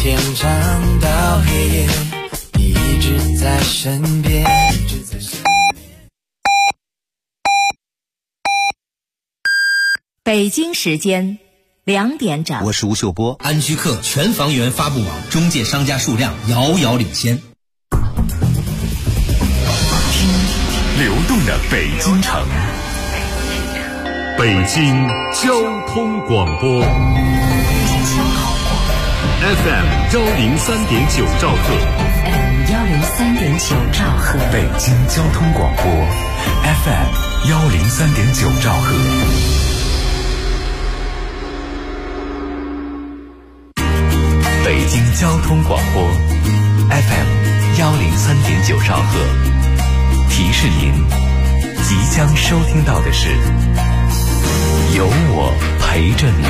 天长到黑夜，你一直在身边。 北京时间2点整， 我是吴秀波。 安居客全房源发布网中介商家数量遥遥领先。 听流动的北京城，北京交通广播 FM 103.9兆赫 103.9兆赫， 北京交通广播 FM 103.9兆赫。北京交通广播 FM 103.9兆赫，提示您即将收听到的是有我陪着你。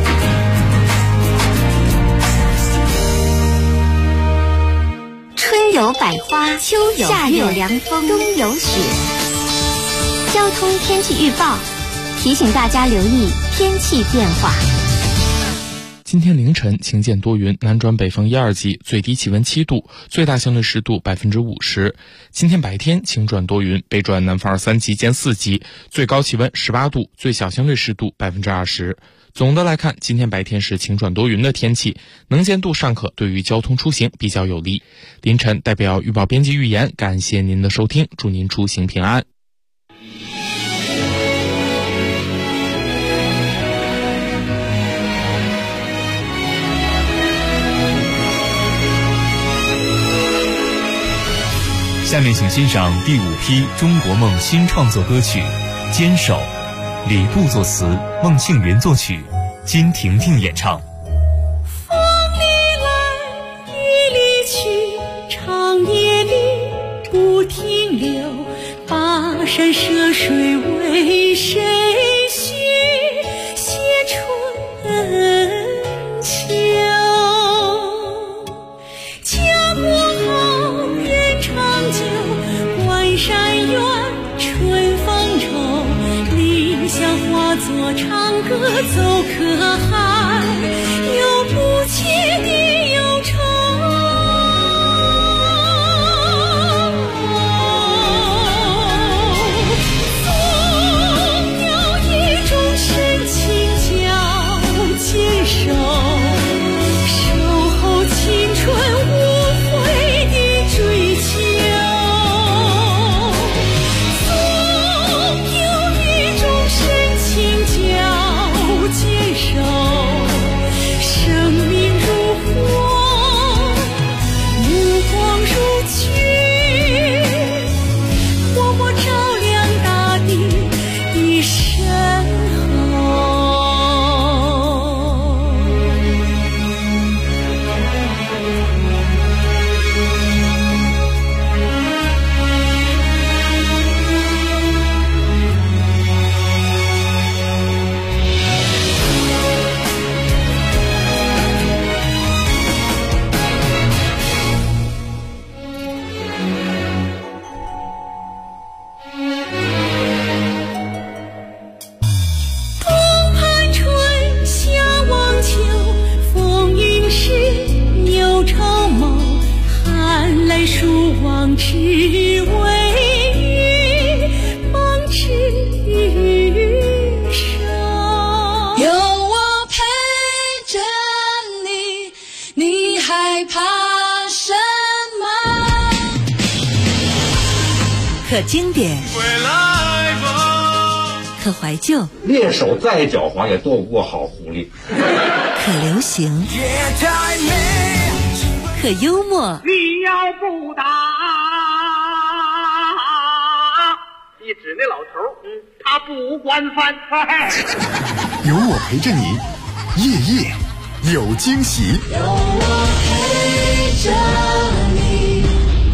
春有百花，秋有夏有凉风，冬有雪。交通天气预报提醒大家留意天气变化。 今天凌晨晴间多云，南转北风1、2级，最低气温7度，最大相对湿度50%。今天白天晴转多云，北转南风2、3级见4级，最高气温18度，最小相对湿度20%。总的来看，今天白天是晴转多云的天气，能见度尚可，对于交通出行比较有利。凌晨代表预报编辑预言，感谢您的收听，祝您出行平安。 下面请欣赏第5批中国梦新创作歌曲《坚守》，李布作词，孟庆云作曲，金婷婷演唱。 风里来，雨里去，长夜里不停留，跋山涉水为谁许？写春秋。家国好，人长久，关山远，春风愁。理想化作长歌走可海，有不竭的忧愁。总有一种深情叫坚守，守候青春无悔的追求。总有一种深情叫坚守，生命如火，目光如炬，默默照亮大地的身后。东盼春，夏望秋，风云时，牛朝谋，寒来暑往，只为与梦之手。 有我陪着你，你害怕什么？ 可经典， 回来吧， 可怀旧， 猎手再狡猾也躲不过好狐狸。 可流行， 夜太美， 可幽默， 你要不打，一指那老头，他不惯犯。 有我陪着你，夜夜有惊喜。 有我陪着你。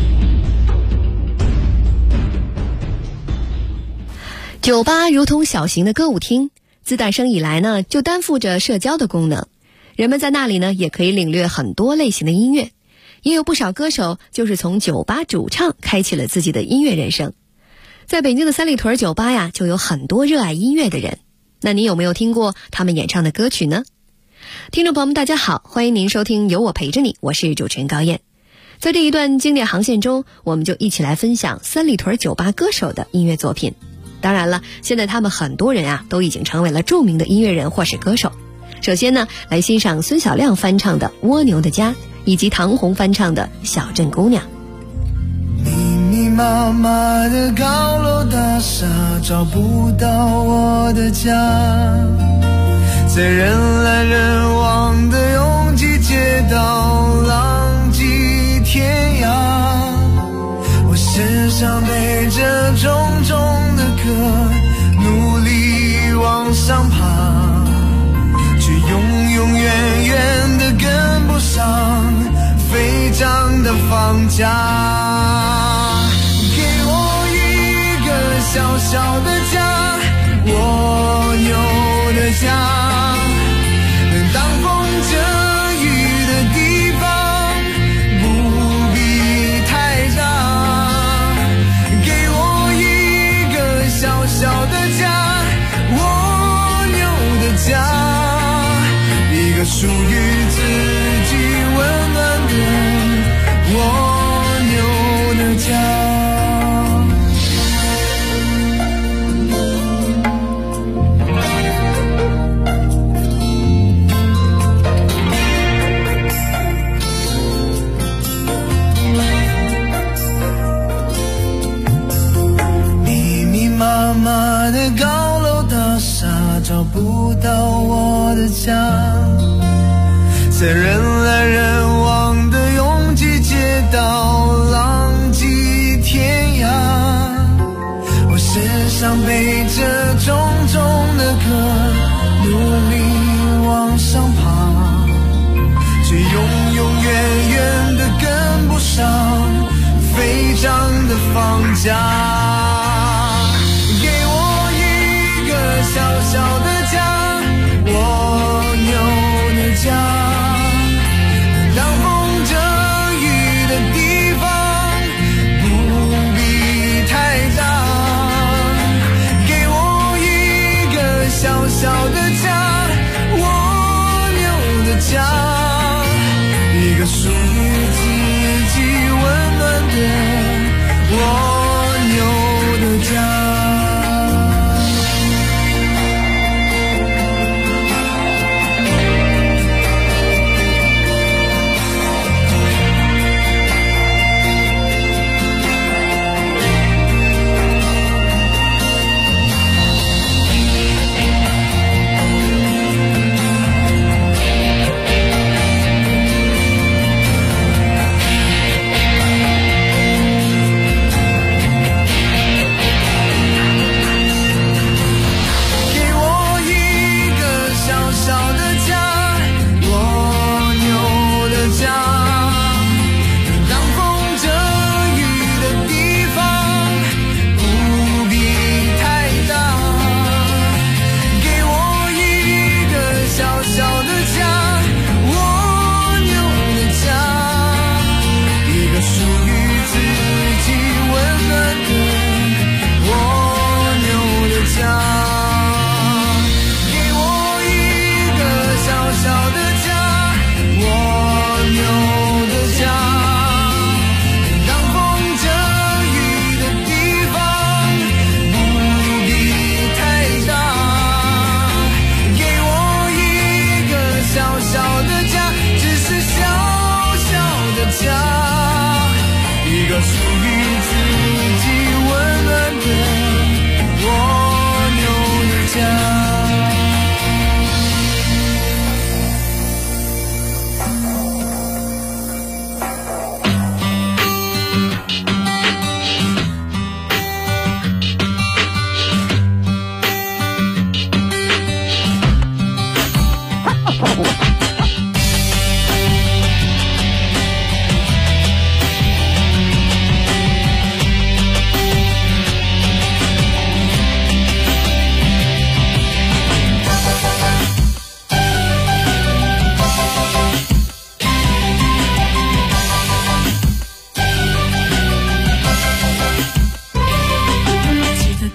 酒吧如同小型的歌舞厅，自诞生以来呢，就担负着社交的功能。人们在那里呢，也可以领略很多类型的音乐。也有不少歌手就是从酒吧主唱开启了自己的音乐人生。在北京的三里屯酒吧呀，就有很多热爱音乐的人。那你有没有听过他们演唱的歌曲呢？ 听众朋友们大家好，欢迎您收听有我陪着你，我是主持人高燕。在这一段经典航线中，我们就一起来分享三里屯酒吧歌手的音乐作品。当然了，现在他们很多人都已经成为了著名的音乐人或是歌手。首先呢，来欣赏孙小亮翻唱的《蜗牛的家》，以及唐红翻唱的《小镇姑娘》。 密密麻麻的高楼大厦找不到我的家，在人来人往的拥挤街道浪迹天涯，我身上背着重重的壳，努力往上爬，却永远远的跟不上飞涨的房价。给我一个小小的家，蜗牛的家，能挡风遮雨的地方，不必太大。给我一个小小的家，蜗牛的家，一个属于自己温暖的蜗牛的家。密密麻麻的高楼大厦找不到我的家，在人来人往的拥挤街道浪迹天涯，我身上背着重重的壳，努力往上爬，却永远的跟不上飞涨的房价。给我一个小小的家，蜗牛的家，挡风遮雨的地方，不必太大。给我一个小小的家，蜗牛的家，一个属于自己温暖的蜗牛的家。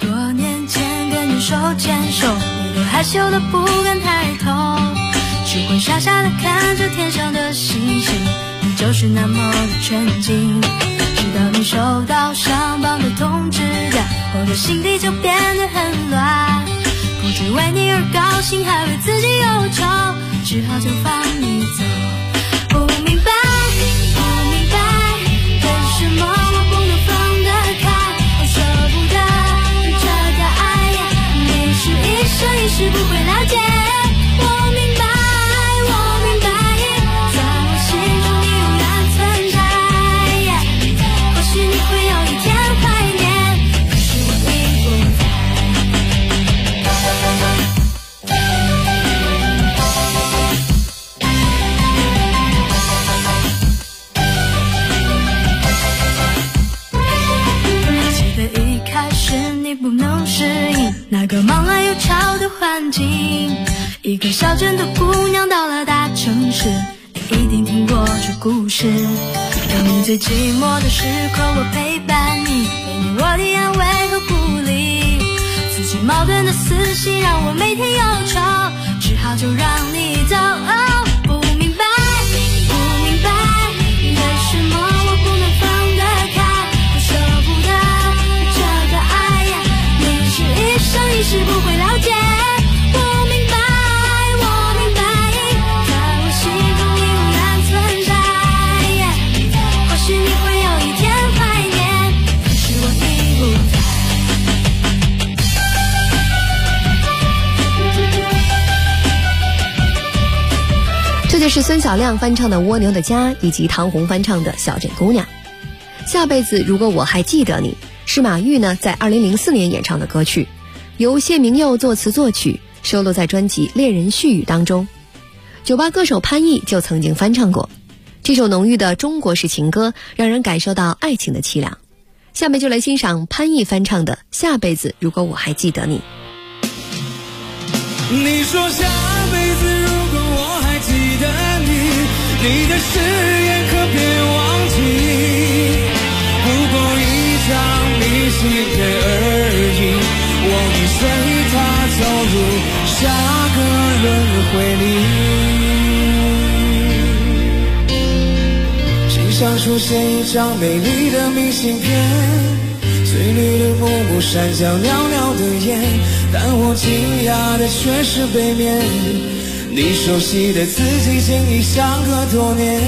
害羞的不敢抬头，只会会傻傻地看着天上的星星，你就是那么的纯净。直到你收到上榜的通知单，我的心里就变得很乱，不知为你而高兴，还为自己忧愁，只好就放你走。不明白，不明白，为什么我不能放得开，我舍不得这个爱呀，你是一生一世不会了解。我明白，我明白，在我心中你永远存在。或许你会有一天怀念，可是我已不在。记得一开始你不能适应那个忙乱又吵的环境，一个小镇的姑娘到了大城市，你一定听过这故事。当你最寂寞的时刻，我陪伴你，给你我的安慰和鼓励。自己矛盾的思绪让我每天忧愁，只好就让你走。不明白，不明白，为什么我不能放得开，我舍不得这个爱呀，你是一生一世不会了解。 这就是孙小亮翻唱的《蜗牛的家》，以及唐红翻唱的《小镇姑娘》。下辈子如果我还记得你，是马玉呢在2004年演唱的歌曲，由谢明佑作词作曲，收录在专辑《恋人絮语》当中。酒吧歌手潘毅就曾经翻唱过这首浓郁的中国式情歌，让人感受到爱情的凄凉。下面就来欣赏潘毅翻唱的《下辈子如果我还记得你》。 你说下辈子如果我还记得你，你的誓言可别忘记，不过一张明信片而已，我已随它走入下个轮回里。心上出现一张美丽的明信片，翠绿的幕布闪降袅袅的烟，但我惊讶的却是背面，你熟悉的字迹竟已相隔多年。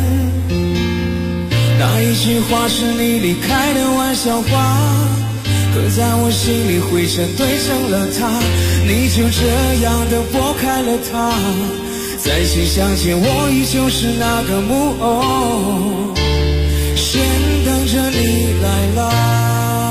那一句话是你离开的玩笑话，可在我心里灰尘堆成了塔，你就这样的拨开了它，再次相见我依旧是那个木偶，先等着你来啦。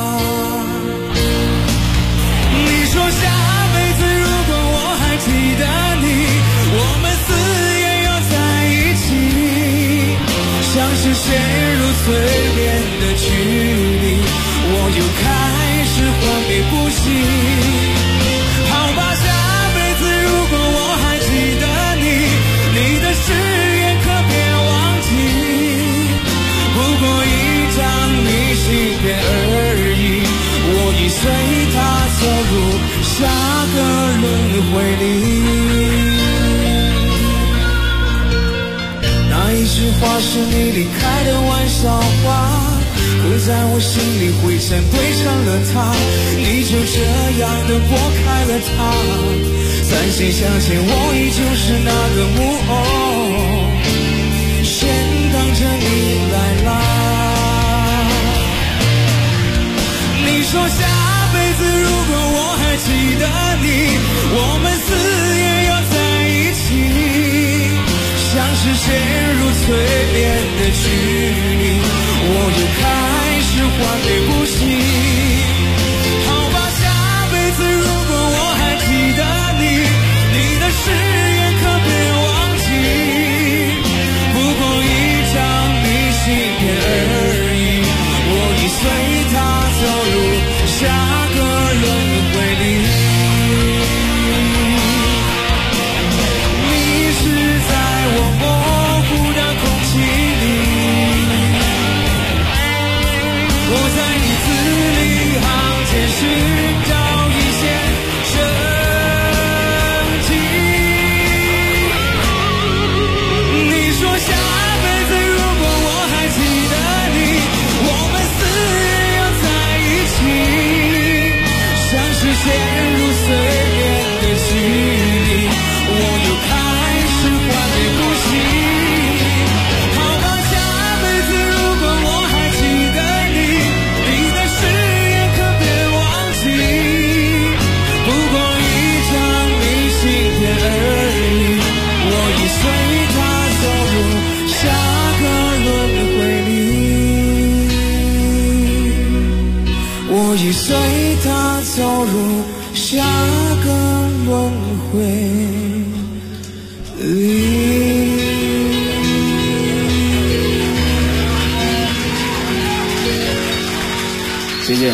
说下辈子如果我还记得你，我们死也要在一起，像是陷入催眠的距离，我又开始昏迷不醒。好吧，下辈子如果我还记得你，你的誓言可别忘记，不过一张明信片而已，我已随它走入下个轮回里。那一句话是你离开的玩笑话，可在我心里灰尘堆成了塔，你就这样的拨开了它，再次相见我依旧是那个木偶，先等着你来啦。你说下辈子如果我还记得你，我们死也要在一起，像是陷入催眠的距离，我又开始昏迷不醒。好吧，下辈子如果我还记得你，你的誓言可别忘记，不过一张明信片而已，我已随它走入下个轮回里。你是在我模糊的已随它走入下个轮回里。 谢谢。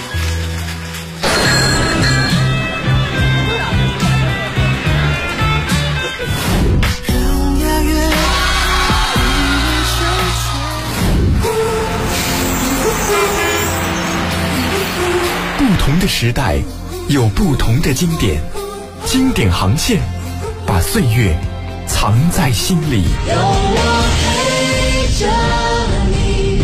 不同的时代有不同的经典，经典航线把岁月藏在心里。 有我陪着你。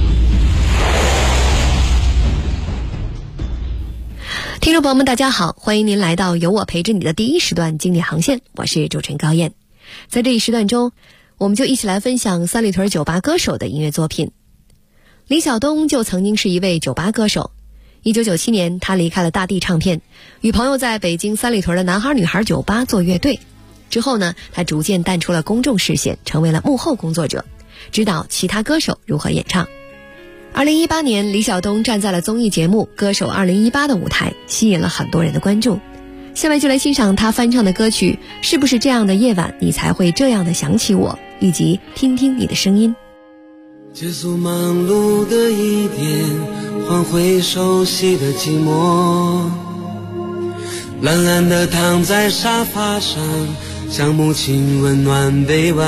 听众朋友们大家好，欢迎您来到有我陪着你的第一时段经典航线，我是主持人高燕。在这一时段中，我们就一起来分享三里屯酒吧歌手的音乐作品。李晓东就曾经是一位酒吧歌手。1997年，他离开了大地唱片，与朋友在北京三里屯的男孩女孩酒吧做乐队。之后呢，他逐渐淡出了公众视线，成为了幕后工作者，指导其他歌手如何演唱。2018年，李晓东站在了综艺节目《歌手2018》的舞台，吸引了很多人的关注。下面就来欣赏他翻唱的歌曲《是不是这样的夜晚你才会这样的想起我》，以及听听你的声音。 结束忙碌的一天，换回熟悉的寂寞，懒懒地躺在沙发上，向母亲温暖臂弯，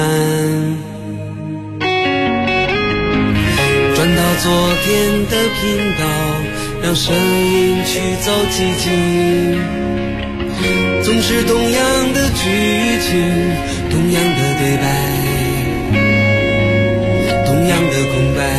转到昨天的频道，让声音驱走寂静，总是同样的剧情，同样的对白，同样的空白。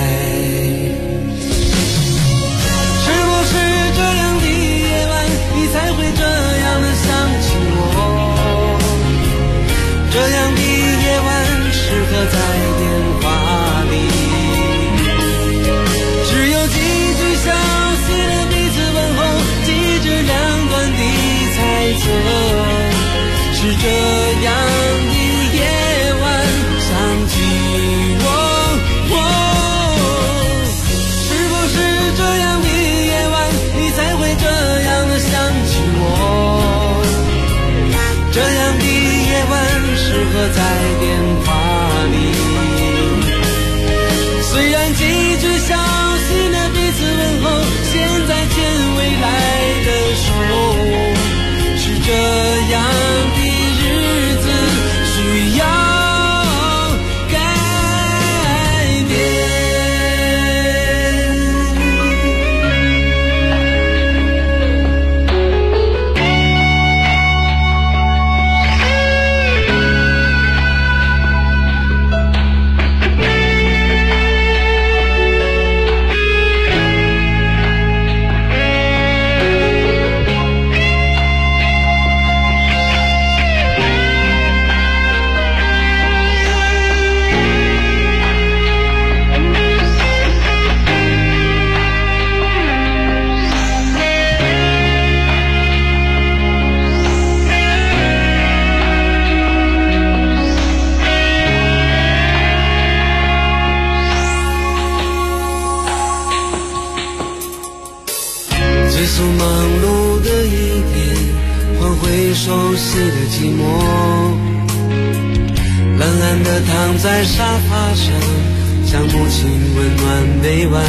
是不是这样的夜晚你才会这样的想起我？这样的夜晚适合在电话里，只有几句消息的彼此问候，几句两端的猜测，是这样的夜晚想起我。这样的夜晚适合在电话里，虽然几句消息的彼此问候，现在牵未来的手，是这样的日子需要改变。熟悉的寂寞，懒懒地躺在沙发上，向母亲温暖臂弯，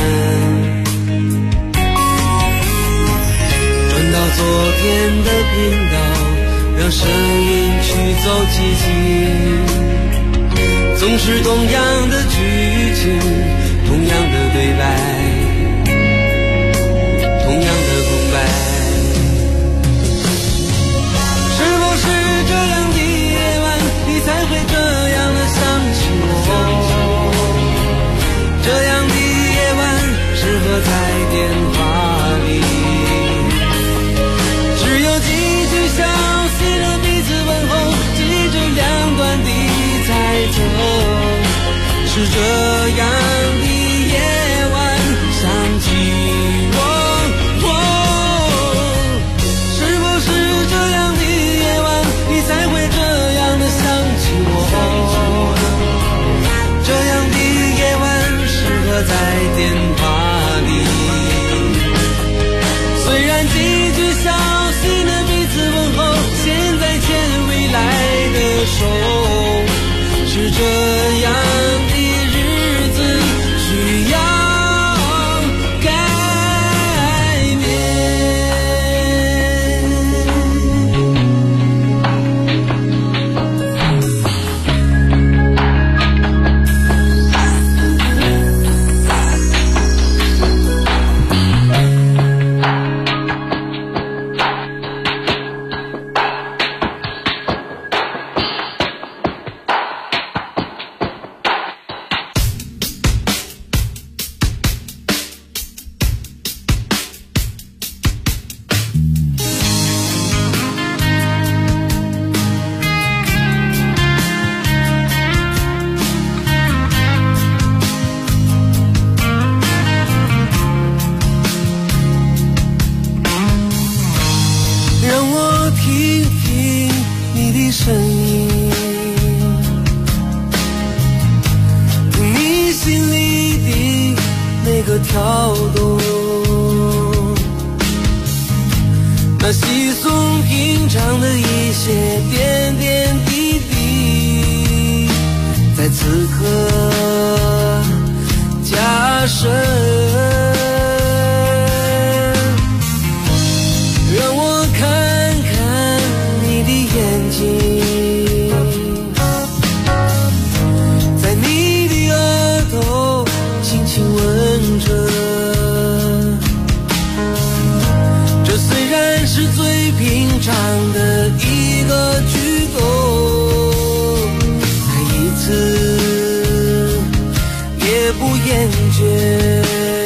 转到昨天的频道，让声音驱走寂静，总是同样的剧情，同样的对白，同样的空白。才会这样的想起我，这样的夜晚适合在电话里，只有几句消息的彼此问候，几句两端的猜测，是这样的夜晚想起我。是不是这样的夜晚你才会这样的想起我？这样的夜晚适合在电话里， 跳动，那稀松平常的一些点点滴滴，在此刻加深，让我看看你的眼睛，在你的额头轻轻吻着，这虽然是最平常的一个举动，再一次也不厌倦。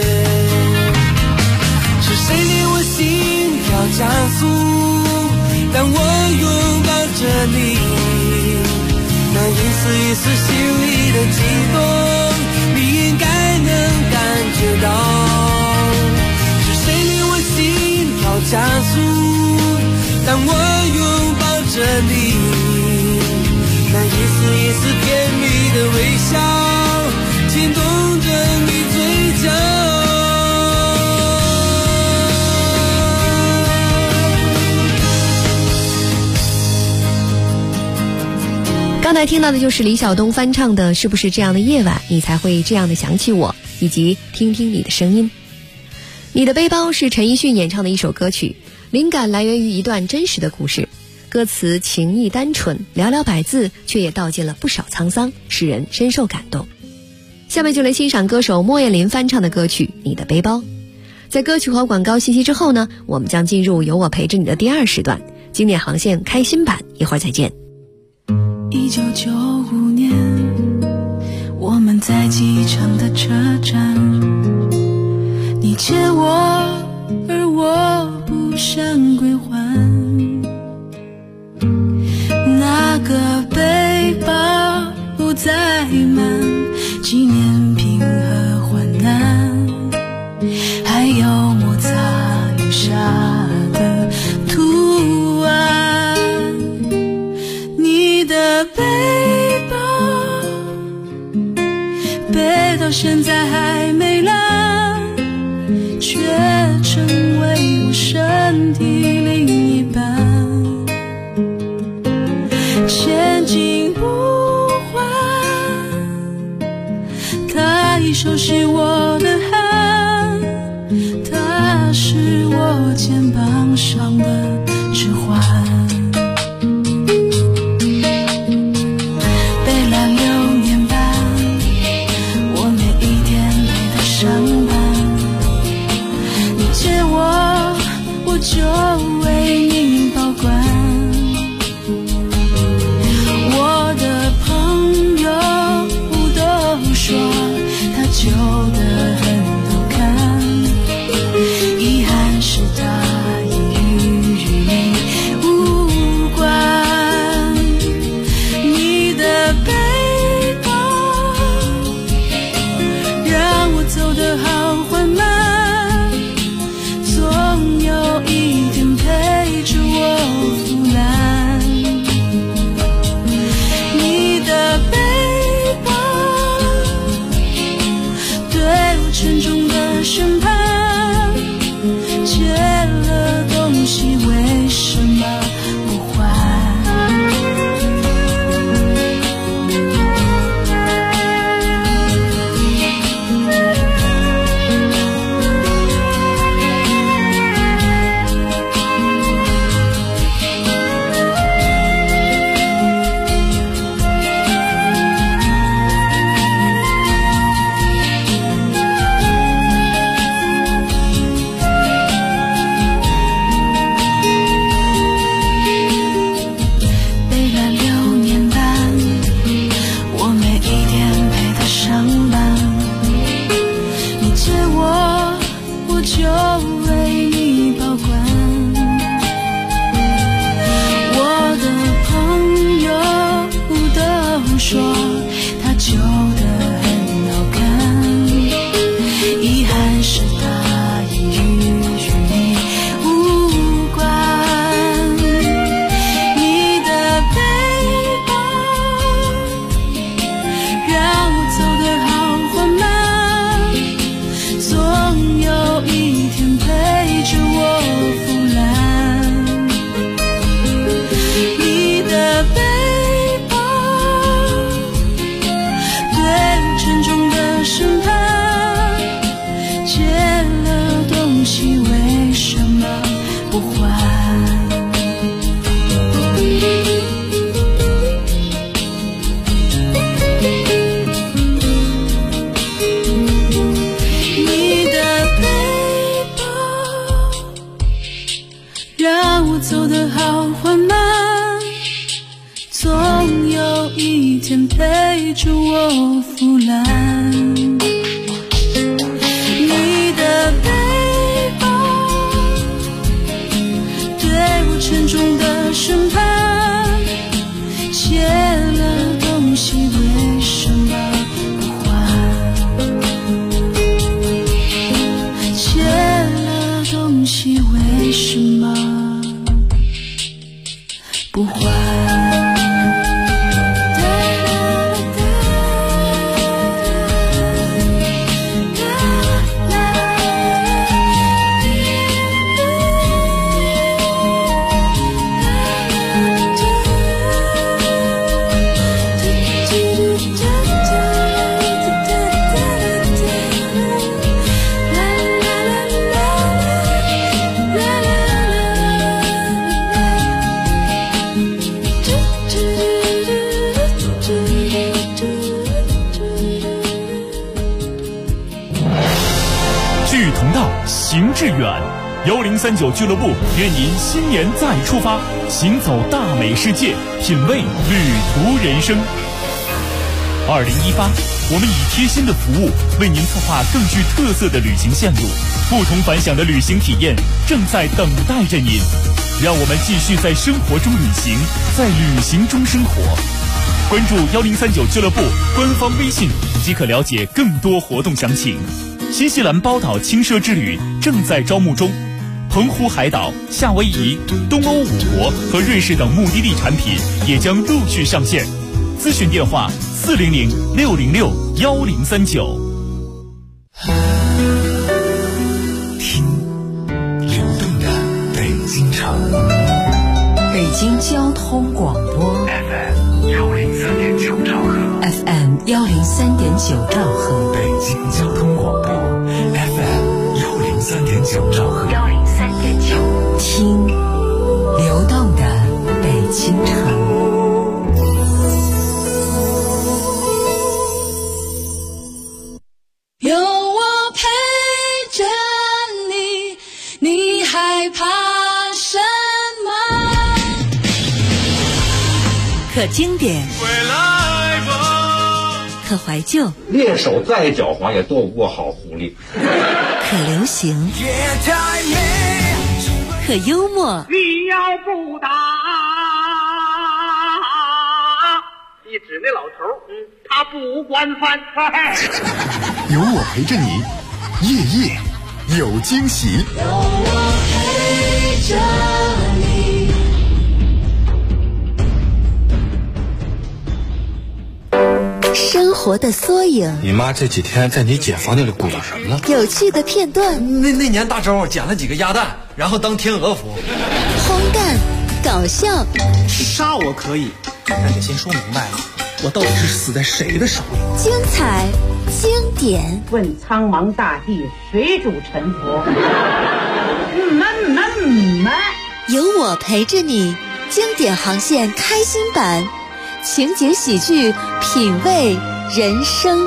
是谁令我心跳加速，当我拥抱着你，那一丝一丝心里的悸动，你应该能感觉到。是谁令我心跳加速，当我拥抱着你，那一丝一丝甜蜜的微笑牵动着你嘴角。 刚才听到的就是李晓东翻唱的《是不是这样的夜晚你才会这样的想起我》，以及听听你的声音。你的背包是陈奕迅演唱的一首歌曲，灵感来源于一段真实的故事，歌词情意单纯，寥寥百字却也道尽了不少沧桑，使人深受感动。下面就来欣赏歌手莫艳琳翻唱的歌曲《你的背包》。在歌曲和广告信息之后呢，我们将进入有我陪着你的第二时段，经典航线开心版，一会儿再见。 1995年，我们在机场的车站，你借我，而我不想归还。那个背包不再满，纪念品和患难，还有摩擦留下的图案。你的背包背到现在还没烂，却成为我身体另一半，前进不换，它已熟悉我的汗，它是我肩膀上的指环。就为你保管，我的朋友都说它旧得很好看，遗憾是它已与你无关。你的背包让我走得好缓慢，总有一天陪着我腐烂。你的背包对我沉重的审判，借了东西为什么不还？ 道，行致远。1039俱乐部愿您新年再出发，行走大美世界，品味旅途人生。2018，我们以贴心的服务为您策划更具特色的旅行线路，不同凡响的旅行体验正在等待着您。让我们继续在生活中旅行，在旅行中生活。关注1039俱乐部官方微信即可了解更多活动详情。新西兰包岛轻奢之旅正在招募中，澎湖海岛、夏威夷、东欧5国和瑞士等目的地产品也将陆续上线。咨询电话400-606-1039。 听流动的北京城， 北京交通广播 FM103.9兆赫 FM103.9兆赫， 北京交通广播 FM103.9兆赫 103.9，听流动的北京城。 有我陪着你，你害怕什么？ 可经典，可怀旧， 猎手再狡猾也斗不过好狐狸。 可流行，可幽默。 你要不打，一指那老头，他不惯犯。 有我陪着你，夜夜有惊喜。 有我陪着你。 生活的缩影。 你妈这几天在你姐房间里鼓捣什么呢？ 有趣的片段。 那年大周捡了几个鸭蛋，然后当天鹅服。 荒诞，搞笑。 杀我可以，但得先说明白了，我到底是死在谁的手里？ 精彩，经典。 问苍茫大地，谁主沉浮？ 有我陪着你，经典航线开心版。情景喜剧，品味人生。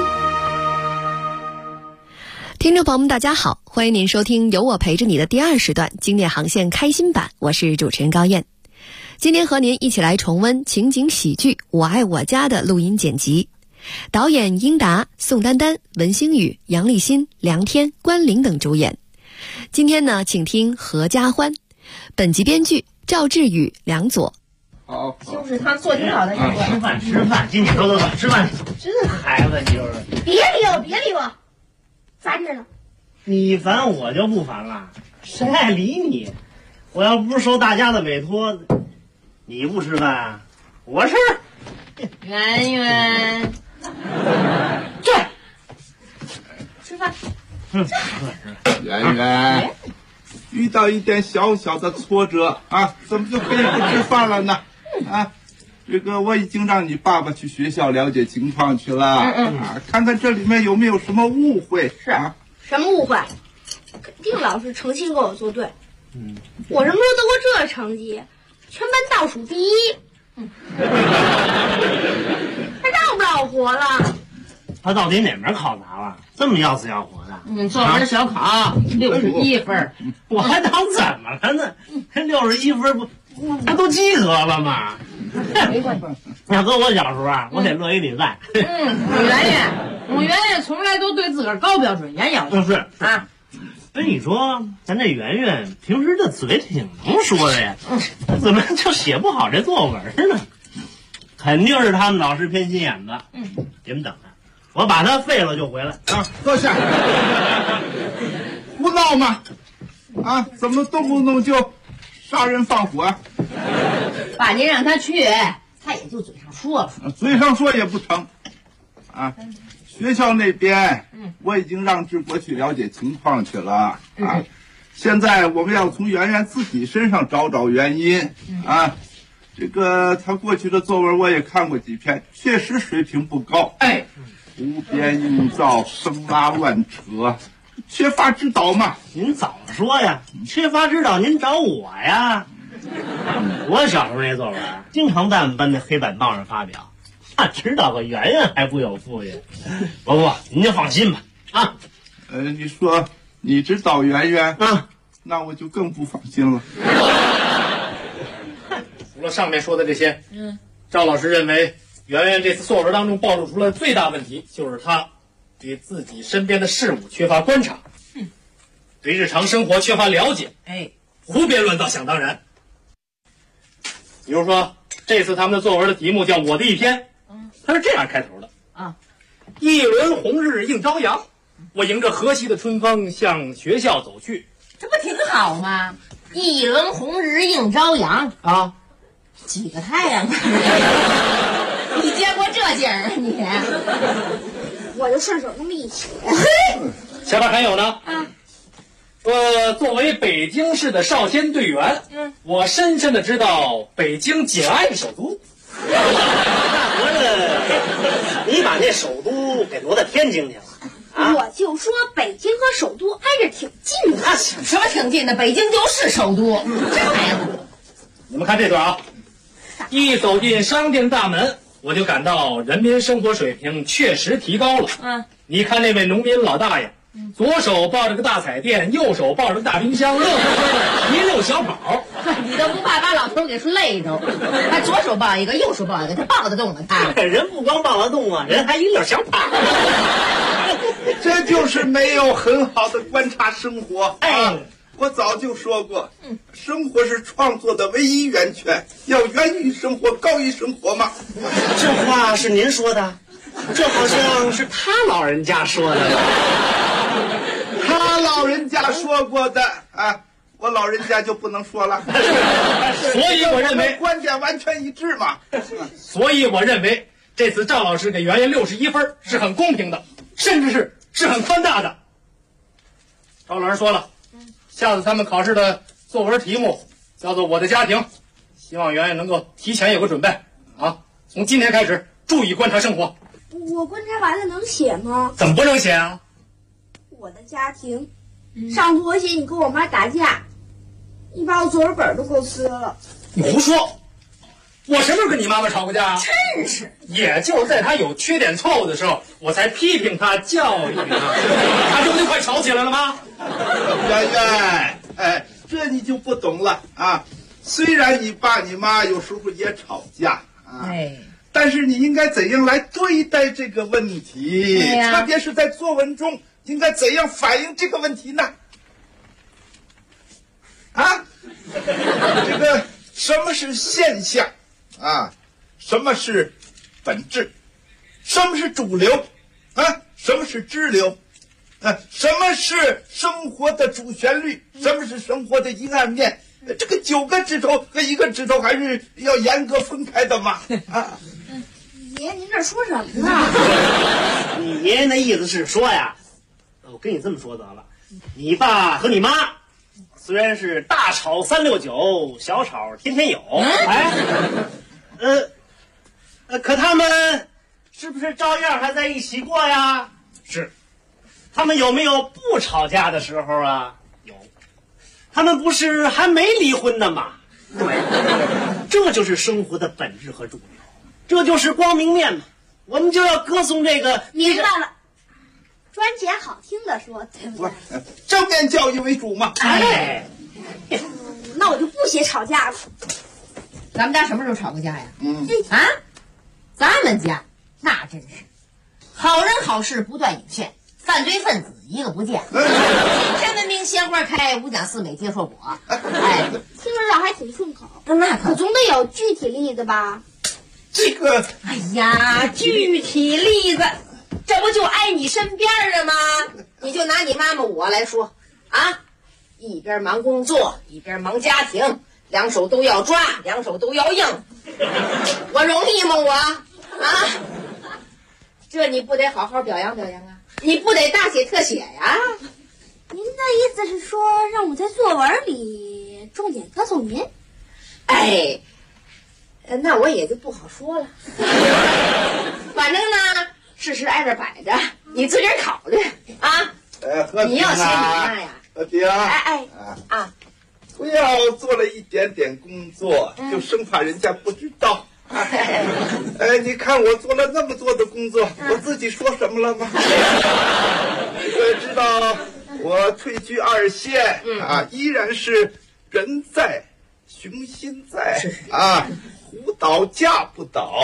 听众朋友们大家好，欢迎您收听有我陪着你的第2时段经典航线开心版，我是主持人高燕。今天和您一起来重温情景喜剧我爱我家的录音剪辑，导演英达、宋丹丹、文星宇、杨立新、梁天、关凌等主演。今天呢，请听何家欢。本集编剧赵志宇、梁左。 好，就是他做挺好的。吃饭，今天走，吃饭。这孩子就是。别理我，烦着呢。你烦我就不烦了，谁爱理你？我要不是受大家的委托，你不吃饭啊？我吃。 圆圆， 这吃饭。 圆圆，遇到一点小小的挫折啊，怎么就可以不吃饭了呢？啊，这个我已经让你爸爸去学校了解情况去了，啊，看看这里面有没有什么误会。 是啊， 什么误会？肯定老师成绩跟我作对。我什么时候得过这成绩？全班倒数第一。他让不让我活了？ 他到底哪门考砸了？这么要死要活的？ 作文小考61分， 我还当怎么了呢？61分不都及格了吗？要搁我小时候啊，我得乐一礼拜。 我圆圆从来都对自个儿高标准严要求。 是啊。跟你说，咱这圆圆平时这嘴挺能说的呀，怎么就写不好这作文呢？肯定是他们老师偏心眼子。你们等着，我把他废了就回来。 啊，坐下。胡闹嘛！啊，怎么动不动就杀人放火？ 爸，您让他去，他也就嘴上说说。 嘴上说也不成。啊。学校那边，我已经让志国去了解情况去了啊。现在我们要从圆圆自己身上找原因啊。这个他过去的作文我也看过几篇，确实水平不高。胡编硬造，生拉乱扯，缺乏指导嘛。 您早说呀，缺乏指导您找我呀。我小时候那作文经常在我们班的黑板报上发表。指导个圆圆还不有富裕，不过您就放心吧啊。 你说你指导圆圆啊， 那我就更不放心了。 除了上面说的这些，赵老师认为圆圆这次作文当中暴露出了最大问题，就是她对自己身边的事物缺乏观察，对日常生活缺乏了解，胡编乱造，想当然。比如说，这次他们的作文的题目叫《我的一天》，它是这样开头的啊：一轮红日映朝阳，我迎着和煦的春风向学校走去。 这不挺好吗？一轮红日映朝阳啊， 几个太阳？你见过这景儿啊你？ 我就顺手那么一写。 下边还有呢啊。作为北京市的少先队员，我深深的知道北京紧挨着首都。你把那首都给挪到天津去了啊？ 我就说北京和首都挨着挺近的。 什么挺近的？北京就是首都。这孩子， 你们看这段啊，一走进商店大门，我就感到人民生活水平确实提高了。你看那位农民老大爷。左手抱着个大彩电，右手抱着个大冰箱，乐呵呵的一溜小跑。 你都不怕把老头给累着？他左手抱一个，右手抱一个，他抱得动吗？他人不光抱得动啊，人还一溜小跑。 这就是没有很好的观察生活。我早就说过，生活是创作的唯一源泉，要源于生活，高于生活嘛。 这话是您说的？这好像是他老人家说的吧？ 他老人家说过的啊，我老人家就不能说了。 所以我认为观点完全一致嘛。 所以我认为这次赵老师给圆圆61分是很公平的，甚至是很宽大的。赵老师说了，下次他们考试的作文题目叫做《我的家庭》，希望圆圆能够提前有个准备啊！从今天开始注意观察生活。 我观察完了能写吗？ 怎么不能写啊？ 我的家庭，上次我写你跟我妈打架，你把我作文本都给我撕了。 你胡说！我什么时候跟你妈妈吵过架啊？ 真是， 也就是在她有缺点错误的时候，我才批评她、教育她，她这不就快吵起来了吗？ 圆圆，这你就不懂了啊！虽然你爸你妈有时候也吵架啊，但是你应该怎样来对待这个问题？特别是在作文中，应该怎样反映这个问题呢？啊，这个什么是现象啊？什么是本质？什么是主流？啊，什么是支流？什么是生活的主旋律？什么是生活的阴暗面？这个9个指头和1个指头还是要严格分开的嘛？啊！ 爷爷，您这说什么呢？ 你爷爷的意思是说呀，我跟你这么说得了，你爸和你妈虽然是大吵369，小吵天天有，可他们是不是照样还在一起过呀？是。他们有没有不吵架的时候啊？有。他们不是还没离婚呢吗？对，这就是生活的本质和主流，这就是光明面嘛。我们就要歌颂这个。 明白了，专捡好听的说，对不对？ 正面教育为主嘛。 那我就不写吵架了。 咱们家什么时候吵过架呀？咱们家那真是好人好事不断涌现，犯罪分子一个不见。天文明鲜花开，五讲四美皆硕果。听着倒还挺顺口。 那可总得有具体例子吧？ 这个， 哎呀，具体例子，这不就挨你身边的吗？你就拿你妈妈我来说啊，一边忙工作，一边忙家庭，两手都要抓，两手都要硬，我容易吗我？啊，这你不得好好表扬表扬啊？你不得大写特写呀？ 您的意思是说，让我在作文里重点歌颂您？ 哎，那我也就不好说了。反正呢，事实挨着摆着，你自个儿考虑啊。你要写你妈呀， 和平。不要做了一点点工作，就生怕人家不知道。你看我做了那么多的工作，我自己说什么了吗？知道我退居2线啊，依然是人在雄心在啊，虎倒架不倒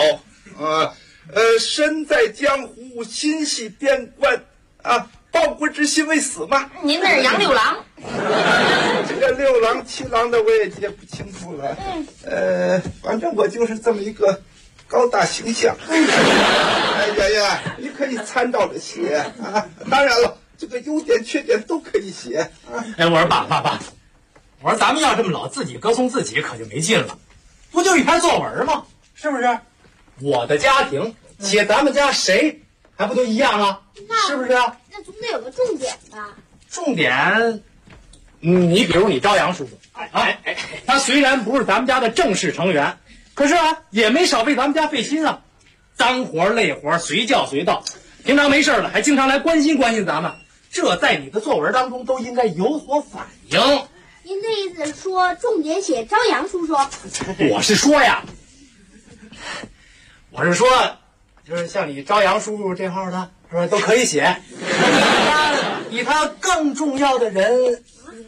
身在江湖心系边关啊，报国之心未死嘛。 您那是杨六郎。 这个6郎7郎的我也记不清楚了。反正我就是这么一个高大形象。圆圆，你可以参照着写啊。当然了，这个优点缺点都可以写啊。 我说爸，我说咱们要这么老自己歌颂自己，可就没劲了。不就一篇作文吗？是不是？我的家庭写咱们家谁，还不都一样啊？是不是？ 那总得有个重点吧？ 重点，你比如你朝阳叔叔，他虽然不是咱们家的正式成员，可是啊，也没少为咱们家费心啊，脏活累活随叫随到，平常没事了还经常来关心关心咱们，这在你的作文当中都应该有所反映。 您的意思是说，重点写朝阳叔叔？ 我是说，就是像你朝阳叔叔这号的，是吧？都可以写。比他更重要的人，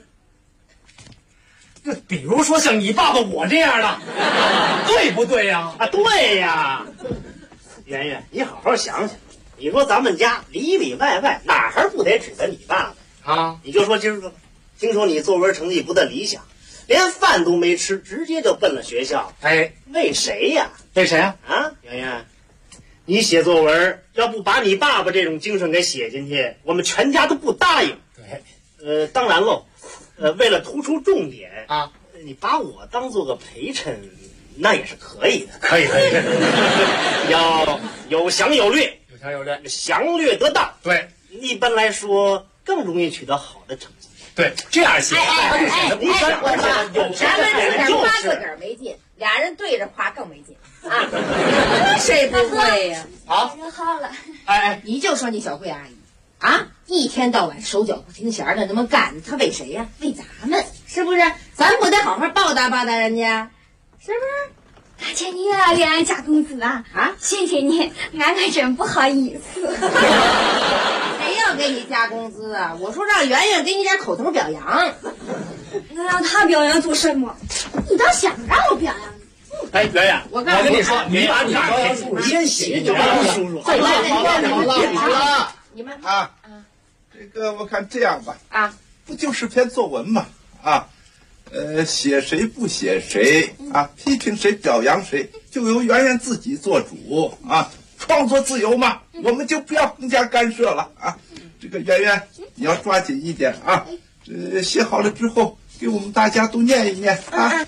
比如说像你爸爸我这样的，对不对呀？ 对呀。圆圆，你好好想想，你说咱们家里里外外哪儿不得指着你爸爸啊？你就说今儿个，听说你作文成绩不太理想，连饭都没吃，直接就奔了学校。为谁呀？ 为谁呀？ 啊，圆圆，你写作文要不把你爸爸这种精神给写进去，我们全家都不答应。对，当然喽，为了突出重点啊，你把我当做个陪衬，那也是可以的。可以。要有详有略，详略得当。对，一般来说更容易取得好的成绩。对，这样写他就显得不像。 我说，咱们自个儿夸自个儿没劲，俩人对着夸更没劲啊！谁不会呀？ 好，人好了。 你就说你小慧阿姨啊，一天到晚手脚不停弦的那么干，她为谁呀？为咱们，是不是？咱不得好好报答报答人家，是不是？ 大姐，你也要给俺加工资啊？谢谢你，俺可真不好意思。 谁要给你加工资啊？我说让圆圆给你点口头表扬。 那让他表扬做什么？你倒想让我表扬你？ 圆圆， 我跟你说，你把你朝阳叔叔先写一朝阳叔叔。 好了， 你们这个我看这样吧不就是篇作文嘛写谁不写谁啊，批评谁表扬谁，就由圆圆自己做主啊，创作自由嘛，我们就不要更加干涉了啊。这个圆圆，你要抓紧一点啊，写好了之后给我们大家都念一念啊。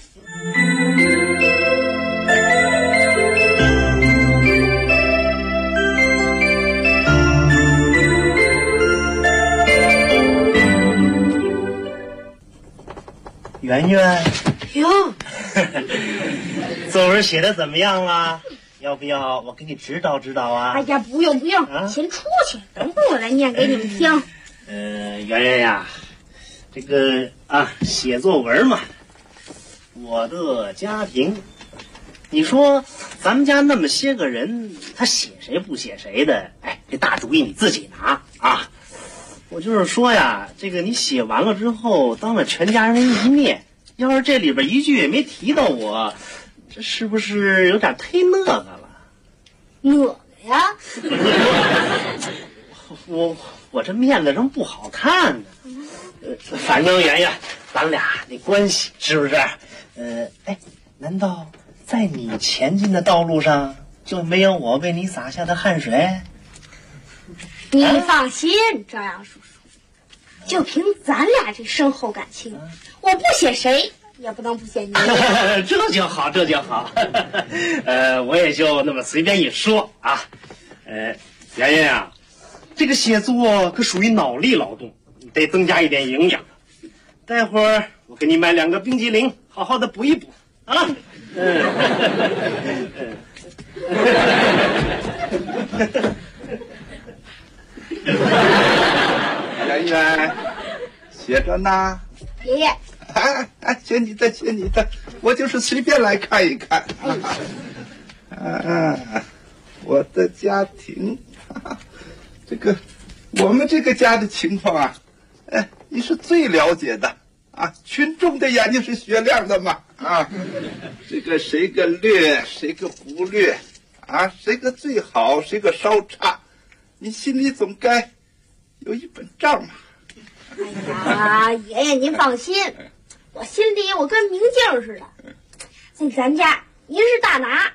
圆圆， 哟， 作文写的怎么样了？要不要我给你指导指导啊？ 哎呀，不用，先出去，等会儿我来念给你们听。 圆圆呀，这个写作文嘛，我的家庭，你说咱们家那么些个人，他写谁不写谁的，这大主意你自己拿啊。我就是说呀，这个你写完了之后，当着全家人一面，要是这里边一句也没提到我，这是不是有点忒那个了？ 哪个呀？ 我这面子上不好看呢。反正圆圆，咱俩那关系是不是？难道在你前进的道路上就没有我为你洒下的汗水？ 你放心，朝阳叔叔，就凭咱俩这深厚感情，我不写谁也不能不写你。 这就好，这就好。我也就那么随便一说啊。圆圆啊，这个写作可属于脑力劳动，得增加一点营养。待会儿我给你买2个冰激凌，好好的补一补啊。 圆圆，写着呢。 爷爷， 写你的，我就是随便来看一看。我的家庭，这个我们这个家的情况你是最了解的啊，群众的眼睛是雪亮的嘛啊，这个谁个略，谁个不略啊，谁个最好，谁个稍差，你心里总该有一本账嘛。 哎呀，爷爷您放心，我心里我跟明镜似的，在咱家您是大拿，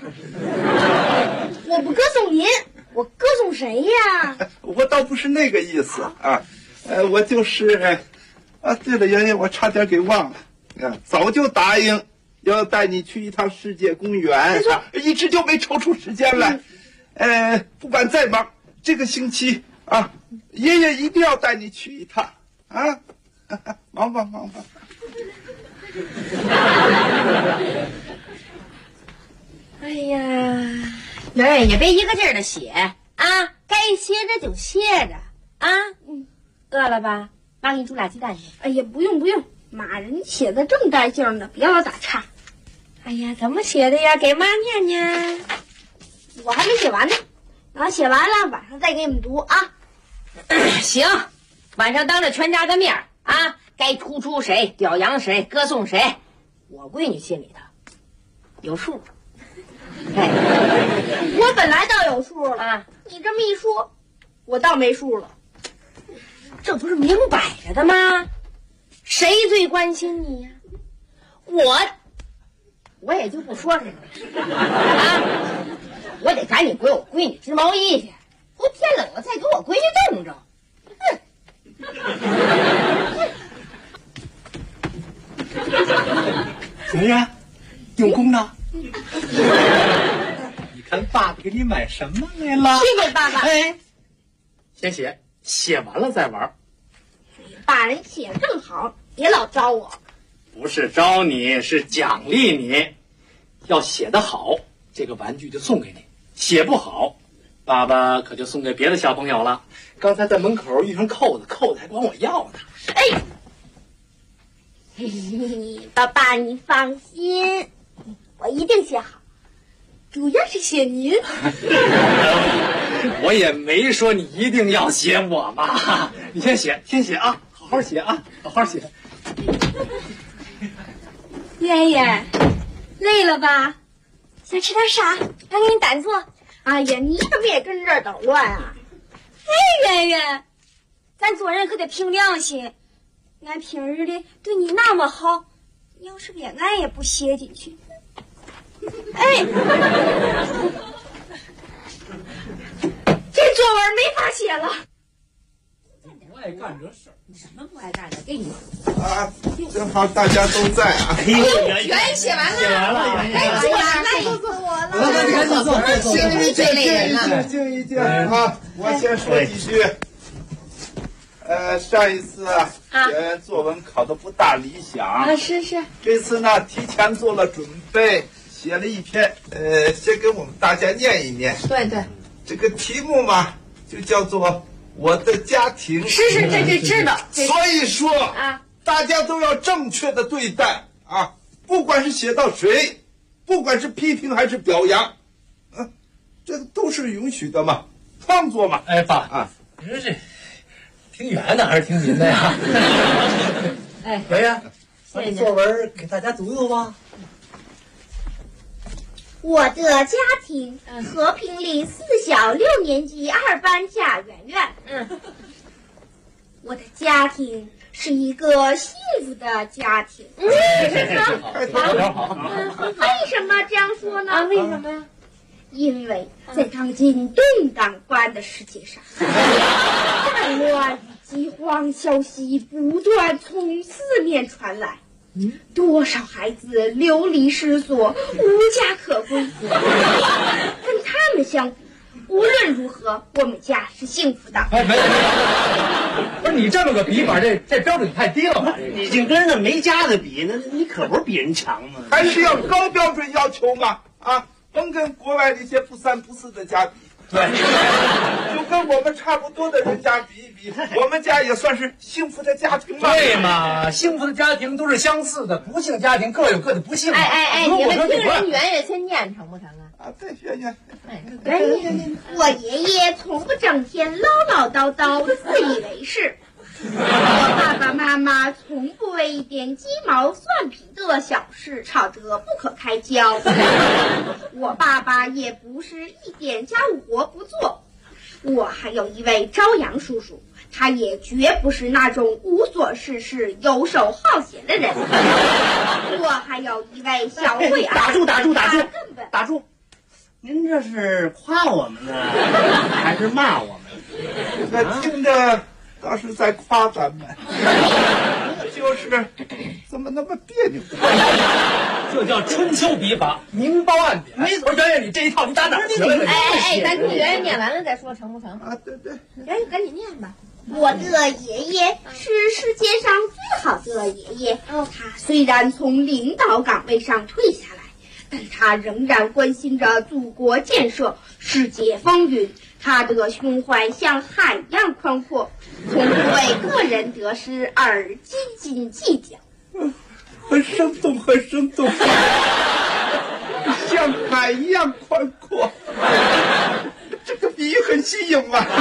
我不歌颂您，我歌颂谁呀？ 我倒不是那个意思啊，我就是对了，圆圆，我差点给忘了，早就答应要带你去一趟世界公园，一直就没抽出时间来。不管再忙，这个星期啊，爷爷一定要带你去一趟啊！忙吧，忙吧。 哎呀，圆圆也别一个劲儿的写啊，该歇着就歇着啊。饿了吧？妈给你煮俩鸡蛋去。 哎呀，不用不用，妈人写的正带劲呢，别老打岔。 哎呀，怎么写的呀？给妈念念。 我还没写完呢，等我写完了晚上再给你们读啊。 行，晚上当着全家的面啊，该突出谁、表扬谁、歌颂谁，我闺女心里头有数。 我本来倒有数了啊，你这么一说，我倒没数了。 这不是明摆着的吗？谁最关心你呀？我也就不说什么了啊！我得赶紧给我闺女织毛衣去，不天冷了再给我闺女冻着。 圆圆，用功呢？你看爸爸给你买什么来了？ 谢谢爸爸。 先写，写完了再玩。 爸，人写得正好，别老招我。 不是招你，是奖励你。要写得好，这个玩具就送给你；写不好，爸爸可就送给别的小朋友了。刚才在门口遇上扣子，扣子还管我要呢。 爸爸你放心，我一定写好，主要是写您。 我也没说你一定要写我嘛，你先写啊，好好写啊，好好写。 爷爷，累了吧？想吃点啥？俺给你担做。哎呀，你怎么也跟这儿捣乱啊？ 圆圆，咱做人可得凭良心。俺平日里对你那么好，你要是连俺也不写进去，这作文没法写了。 不爱干这事儿， 你什么不爱干的？给你啊，正好大家都在啊。 全写完了， 写完了， 该坐我了。 你赶紧坐， 静一静啊！我先说几句。上一次圆圆作文考得不大理想啊，是。 这次呢，提前做了准备，写了一篇，先给我们大家念一念。 对， 这个题目嘛，就叫做我的家庭。 是，这知道。 所以说啊，大家都要正确的对待啊，不管是写到谁，不管是批评还是表扬，这都是允许的嘛，创作嘛。 爸啊，你说这挺远的还是挺近的呀？圆圆，把你作文给大家读读吧。 我的家庭，和平里4小6年级2班贾圆圆。我的家庭是一个幸福的家庭。为什么这样说呢？ 为什么呀？ 因为在当今动荡不安的世界上，战乱、饥荒消息不断从四面传来，多少孩子流离失所，无家可归。跟他们相比，无论如何，我们家是幸福的。 不是你这么个比法，这标准太低了吧？ 你净跟那没家的比，那你可不是比人强吗？ 还是要高标准要求嘛啊！甭跟国外那些不三不四的家比， 对， 就跟我们差不多的人家比一比，我们家也算是幸福的家庭嘛。 对嘛，幸福的家庭都是相似的，不幸家庭各有各的不幸。 你们听人圆圆先念成不成啊？ 对，圆圆。 我爷爷从不整天唠唠叨叨、自以为是， 我爸爸妈妈从不为一点鸡毛蒜皮的小事吵得不可开交。我爸爸也不是一点家务活不做。我还有一位朝阳叔叔，他也绝不是那种无所事事、游手好闲的人。我还有一位小慧阿姨， 打住！您这是夸我们呢，还是骂我们？ 那听着倒是在夸咱们，就是怎么那么别扭？ 这叫春秋笔法，明褒暗贬。没错，圆圆，你这一套你打哪儿学来的？ 咱听圆圆念完了再说，成不成？ 啊，对， 圆圆赶紧念吧。 我的爷爷是世界上最好的爷爷。他虽然从领导岗位上退下来，但他仍然关心着祖国建设、世界风云。他的胸怀像海一样宽阔，从不为个人得失而斤斤计较。 很生动，像海一样宽阔。这个比喻很新颖啊！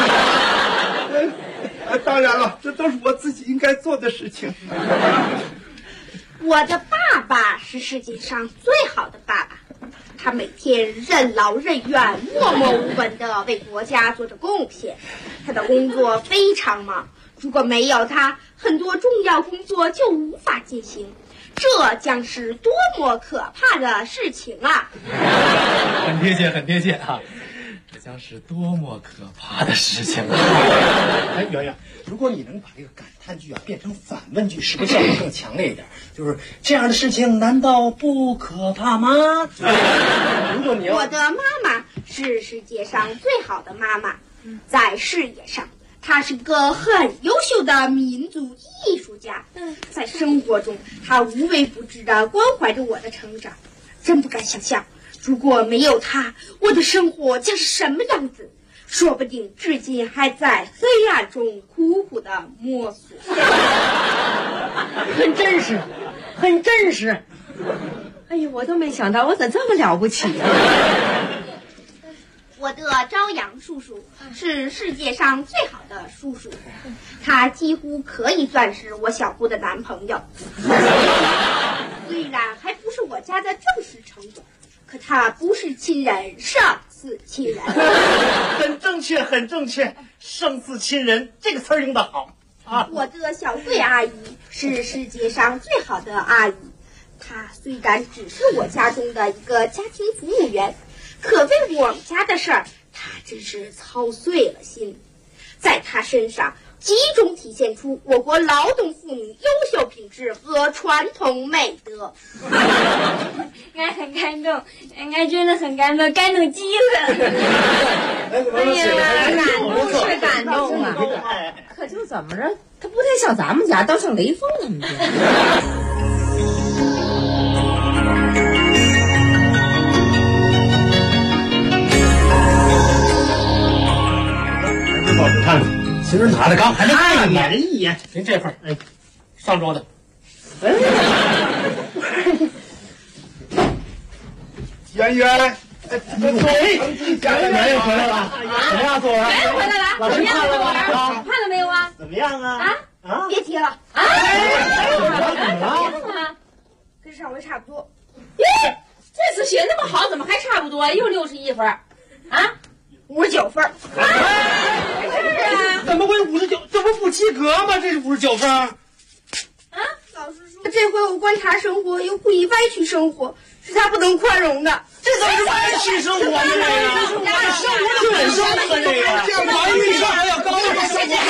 当然了，这都是我自己应该做的事情。 我的爸爸是世界上最好的爸爸，他每天任劳任怨、默默无闻地为国家做着贡献。他的工作非常忙，如果没有他，很多重要工作就无法进行。这将是多么可怕的事情啊！ 很贴切啊！这将是多么可怕的事情啊！ 哎，圆圆，如果你能把这个感叹句啊变成反问句，是不是效果更强烈一点？就是这样的事情难道不可怕吗？如果你要， 我的妈妈是世界上最好的妈妈，在事业上她是个很优秀的民族艺术家。在生活中她无微不至地关怀着我的成长。真不敢想象，如果没有她，我的生活将是什么样子，说不定至今还在黑暗中苦苦地摸索。 很真实。哎呀，我都没想到我咋这么了不起啊！ 我的朝阳叔叔是世界上最好的叔叔，他几乎可以算是我小姑的男朋友。虽然还不是我家的正式成员，可他不是亲人胜似亲人。 很正确，胜似亲人这个词儿用得好啊！ 我的小慧阿姨是世界上最好的阿姨，她虽然只是我家中的一个家庭服务员，可为我们家的事儿，她真是操碎了心。在她身上集中体现出我国劳动妇女优秀品质和传统美德。 俺很感动，俺真的很感动，感动极了。 哎呀，感动了。可就怎么着，他不太像咱们家，倒像雷锋他们家。 报纸看看。其实拿着刚还没看呢，一眼，您这份，哎，上周的， 圆圆， 圆圆又回来了，怎么样，作文？ 圆圆回来了， 老师看了吗？ 看了没有啊？ 怎么样啊？ 别提了啊！ 怎么了？ 跟上回差不多。 耶，这次写那么好，怎么还差不多？又61分啊 ？59分。 怎么会59？这不及格吗？这是59分。 老师说这回我观察生活又故意歪曲生活，是他不能宽容的。 这怎么是歪曲生活呢？这个生活就很生活这个，这样玩遇上还要高一点。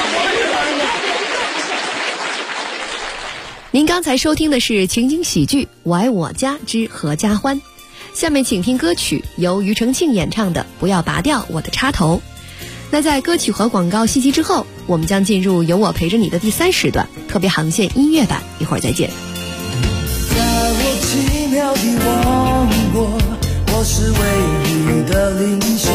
您刚才收听的是情景喜剧《我爱我家之合家欢》，下面请听歌曲由庾澄庆演唱的《不要拔掉我的插头》。那在歌曲和广告息息之后，我们将进入由我陪着你的第3时段特别航线音乐版，一会儿再见。 在我奇妙的王国，我是唯一的领袖，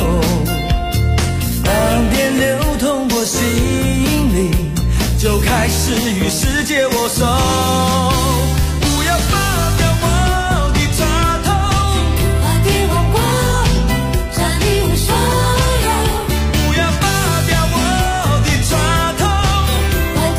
当电流通过心灵，就开始与世界握手。不要拔掉我的插头， 快别忘我，占领我所有。 不要拔掉我的插头， 快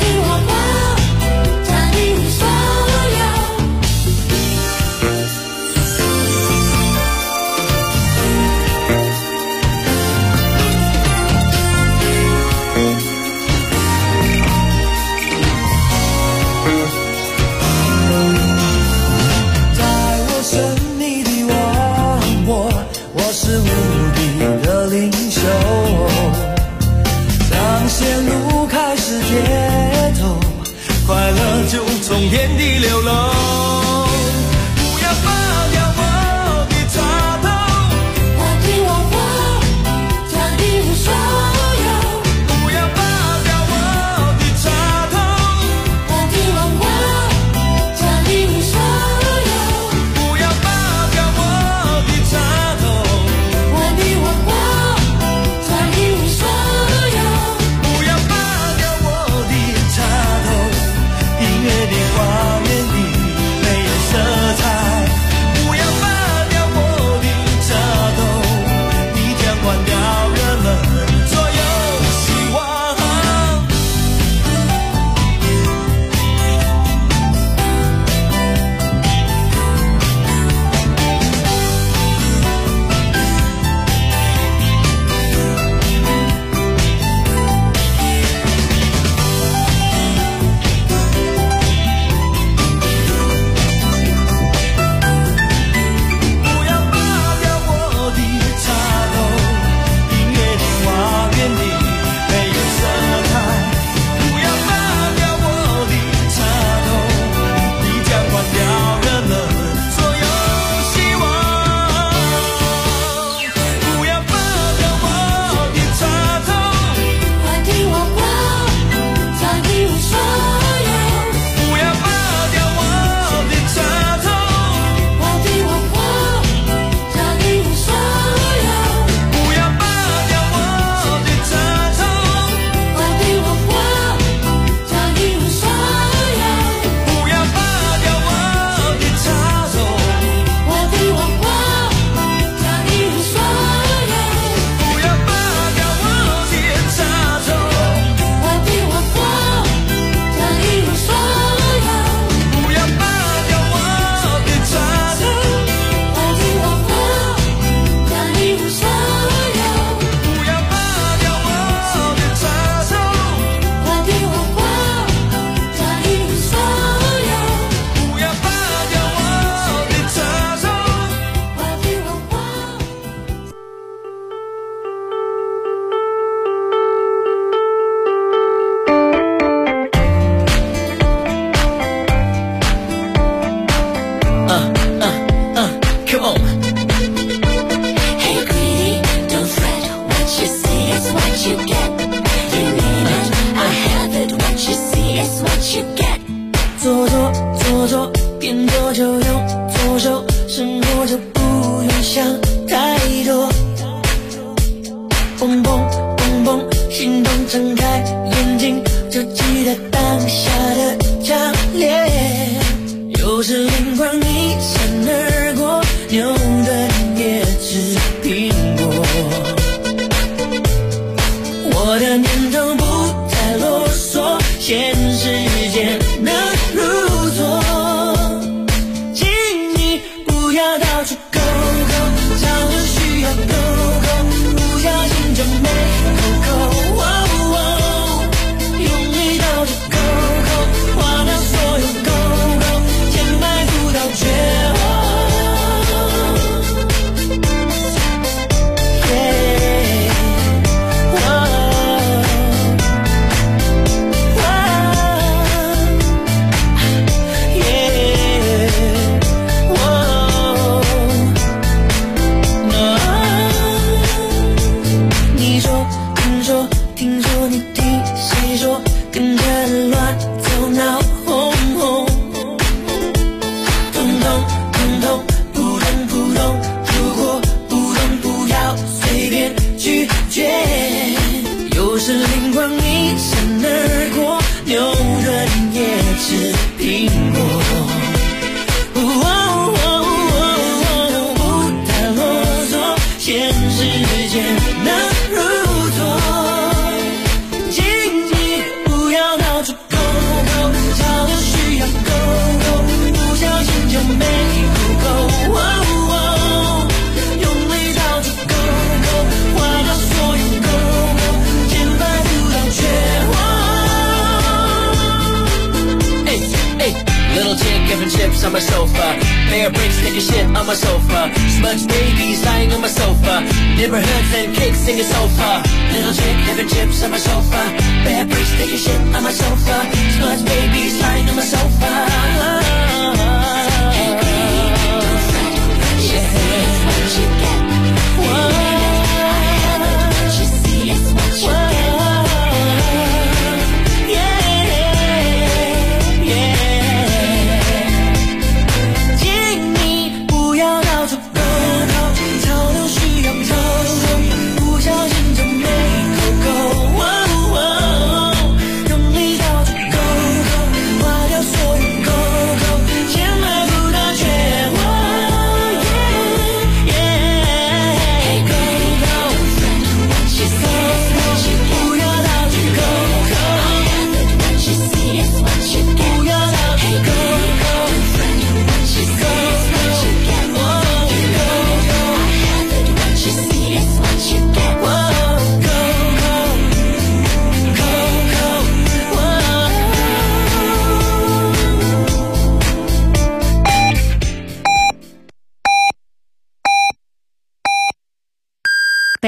从天地流落。不要拔掉我的插头， 我的王国将一无所有。 不要拔掉我的插头， 我的王国将一无所有。 不要拔掉我的插头， 我的王国将一无所有。 不要拔掉我的插头，音乐的花园里没有色彩。不要拔掉我的插头，你将关掉人们所有希望。不要拔掉我的插头，音乐的花园里没有色彩。不要拔掉我的插头，你将关掉人们所有希望。不要拔掉我的插头， 我的王国将一无所有。 不要拔掉我的插头， 我的王国将一无所有。 不要拔掉我的插头， 我的王国将一无所有。 不要拔掉我的插头， 我的王国将一无所有。 不要拔掉我的插头， 我的王国将一无所有。 不要拔掉我的插头， 我的王国将一无所有。 不要拔掉我的插头， 我的王国将一无所有。 不要拔掉我的插头。 我的王国。 Come on. Hey greedy, don't fret. What you see is what you get. You need it, I have it. What you see is what you get. 做做，边做就用左手，生活就不用想太多。蹦蹦蹦蹦，心动睁开眼睛，就记得当下的强烈。有时灵光一闪而过，牛顿也吃苹果。我的念头不太啰嗦，现实间能如昨。请你不要到处勾勾，找着需要勾勾，不小心就没勾勾。用力到处勾勾，划掉所有勾勾，填埋不到绝望。你说，听说你听谁说，跟着乱走闹哄哄，通通扑通，如果不懂不要随便拒绝。有时灵光一闪而过，牛顿也吃苹果。不太啰嗦，现实间能如昨。请你不要到处勾勾，找着需要勾勾，不小心就没勾勾。用力到处勾勾，划掉所有勾勾，填埋不到绝望。Little chick giving chips on my sofa. Bear bricks taking shit on my sofa. Smudge babies lying on my sofa. Neighborhoods and cakes singing sofa. Little chick giving chips on my sofa. Bear bricks taking shit on my sofa. Smudge babies lying on my sofa.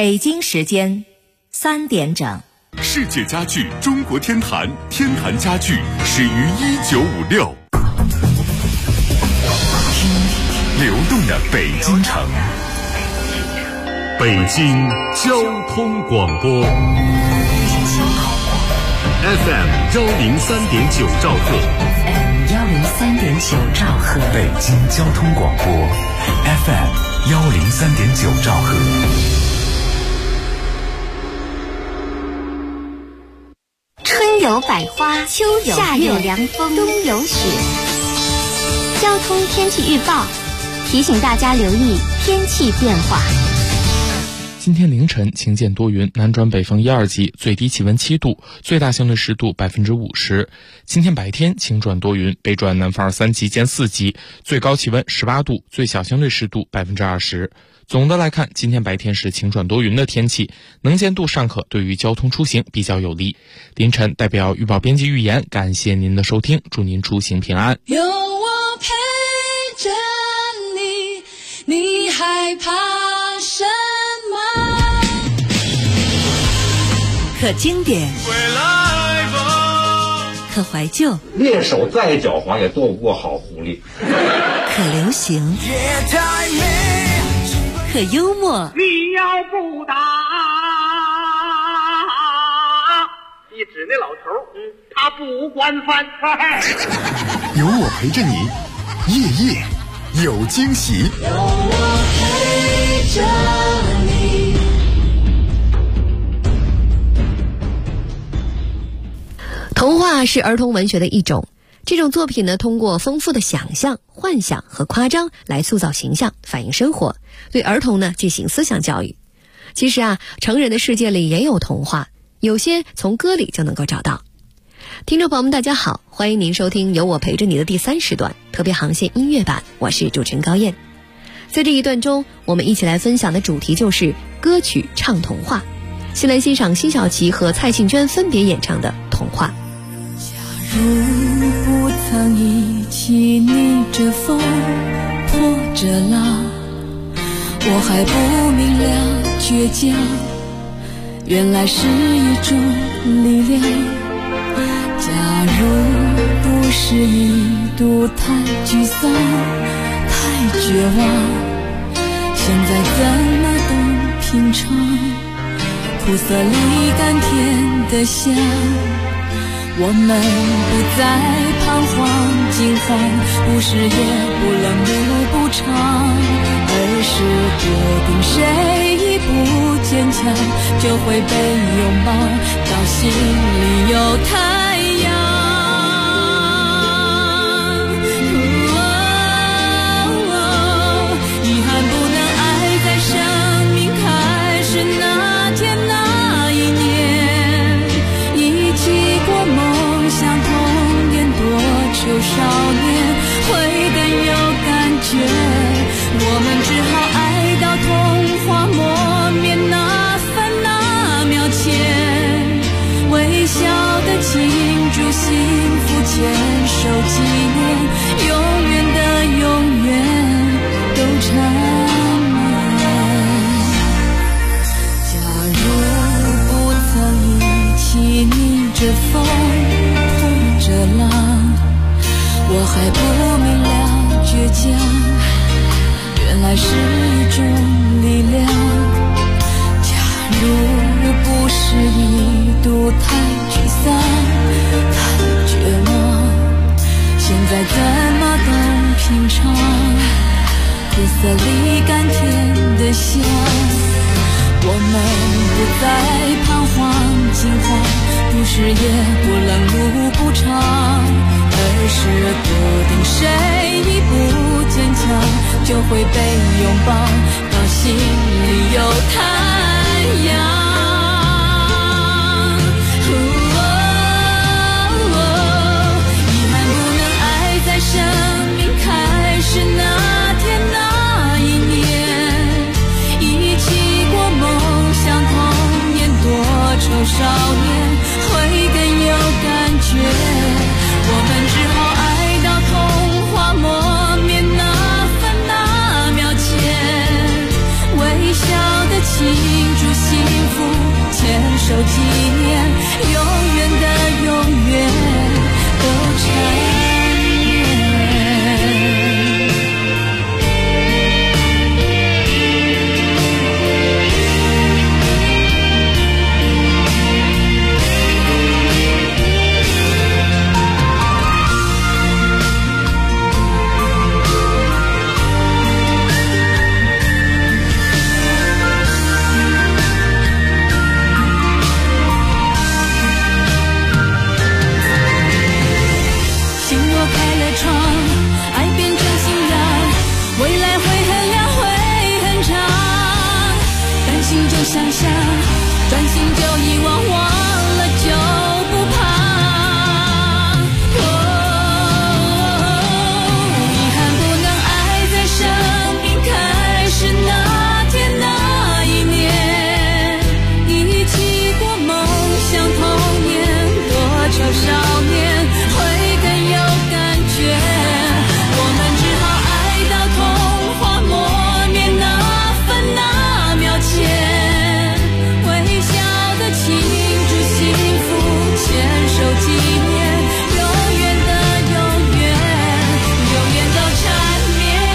北京时间3点整。 世界家具中国天坛，天坛家具始于1956。流动的北京城，北京交通广播 FM 103.9兆赫 103.9兆赫， 北京交通广播 FM 103.9兆赫。 春有百花，秋有夏有凉风，冬有雪。交通天气预报提醒大家留意天气变化。 今天凌晨晴间多云，南转北风1、2级，最低气温7度，最大相对湿度50%。今天白天晴转多云，北转南风2、3级见4级，最高气温18度，最小相对湿度20%。总的来看，今天白天是晴转多云的天气，能见度尚可，对于交通出行比较有利。凌晨代表预报编辑预言，感谢您的收听，祝您出行平安。 有我陪着你，你害怕什么？ 可经典，可怀旧， 猎手再狡猾也斗不过好狐狸。 可流行，可幽默。 你要不打，你指那老头，他不惯犯。 有我陪着你，夜夜有惊喜。 有我陪着你。 童话是儿童文学的一种，这种作品呢，通过丰富的想象、幻想和夸张来塑造形象，反映生活，对儿童呢进行思想教育。其实啊，成人的世界里也有童话，有些从歌里就能够找到。听众朋友们大家好，欢迎您收听有我陪着你的第3时段特别航线音乐版，我是主持人高燕。在这一段中，我们一起来分享的主题就是歌曲唱童话。先来欣赏辛晓琪和蔡幸娟分别演唱的童话。 如不曾一起逆着风破着浪，我还不明了倔强原来是一种力量。假如不是一度太沮丧太绝望，现在怎么都品尝苦涩里甘甜的香。我们不再彷徨惊慌，不是也不冷不不长，而是决定谁一不坚强就会被拥抱到心里有太阳。遗憾不能爱在生命开始那天那一年，一起过梦想童年多愁少年会更有感觉。我们只好爱到童话磨灭那分那秒前，微笑的庆祝幸福牵手纪念，永远的永远都缠绵。假如不曾一起逆着风破着浪，我还不明了倔强原来是一种力量。假如不是一度太沮丧太绝望，现在怎么都品尝苦涩里甘甜的香。我们不再彷徨惊慌，不是也不冷路不长，而是决定谁一不坚强就会被拥抱到心里有太阳。遗憾不能爱在生命开始那天那一年，一起过梦想童年多愁少年会更有感觉。我们只好爱到童话磨灭那分那秒前，微笑的庆祝少年会更有感觉。我们只好爱到童话磨灭那分那秒间，微笑的庆祝幸福，牵手纪念，永远的永远，永远都缠绵。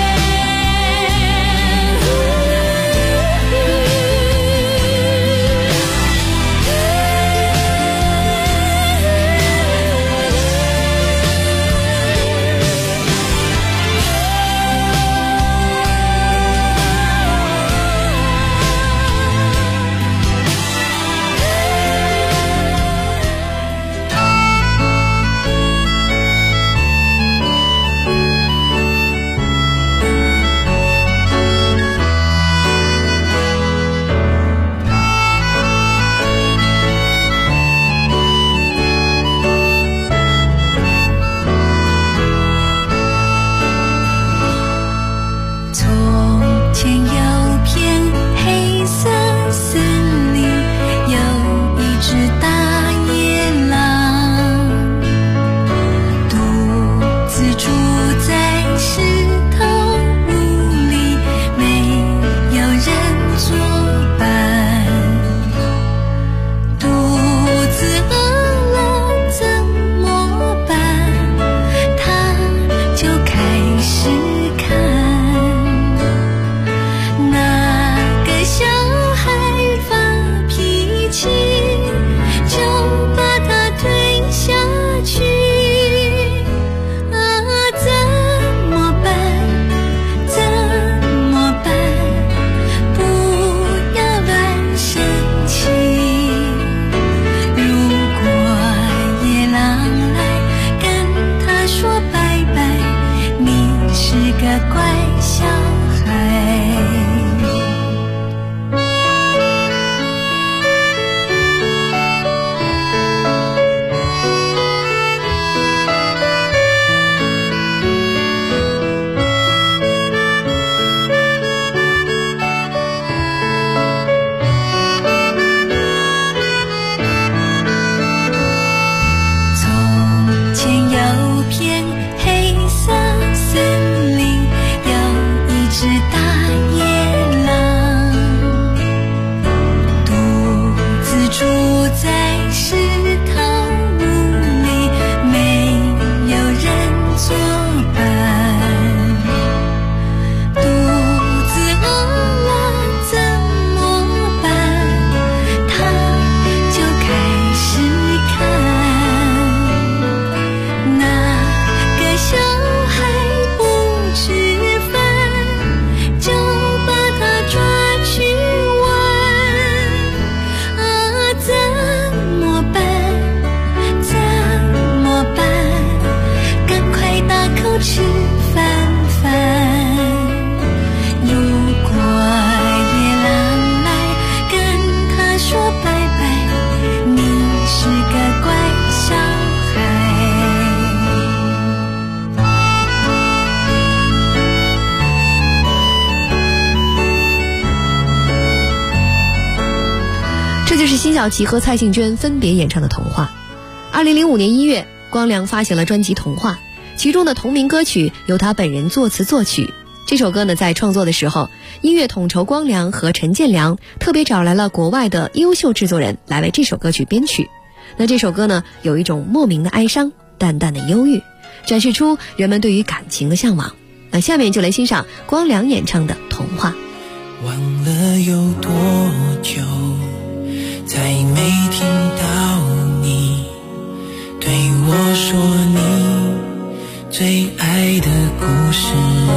这就是辛晓琪和蔡幸娟分别演唱的《童话》。2005年1月，光良发行了专辑《童话》，其中的同名歌曲由他本人作词作曲。这首歌呢，在创作的时候，音乐统筹光良和陈建良特别找来了国外的优秀制作人来为这首歌曲编曲。那这首歌呢，有一种莫名的哀伤，淡淡的忧郁，展示出人们对于感情的向往。那下面就来欣赏光良演唱的《童话》。 忘了有多久，再没听到你对我说你最爱的故事。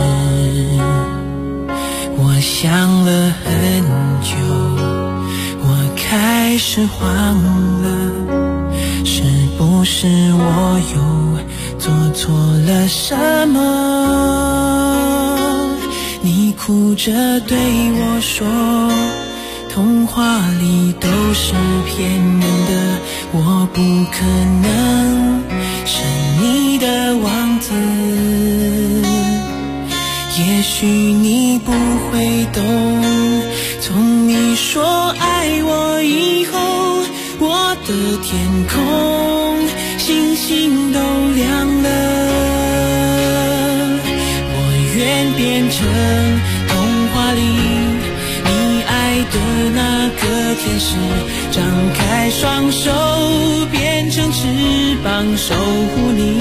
我想了很久，我开始慌了，是不是我又做错了什么？你哭着对我说，童话里都是骗人的，我不可能是你的王子。也许你不会懂，从你说爱我以后，我的天空星天使，张开双手变成翅膀守护你。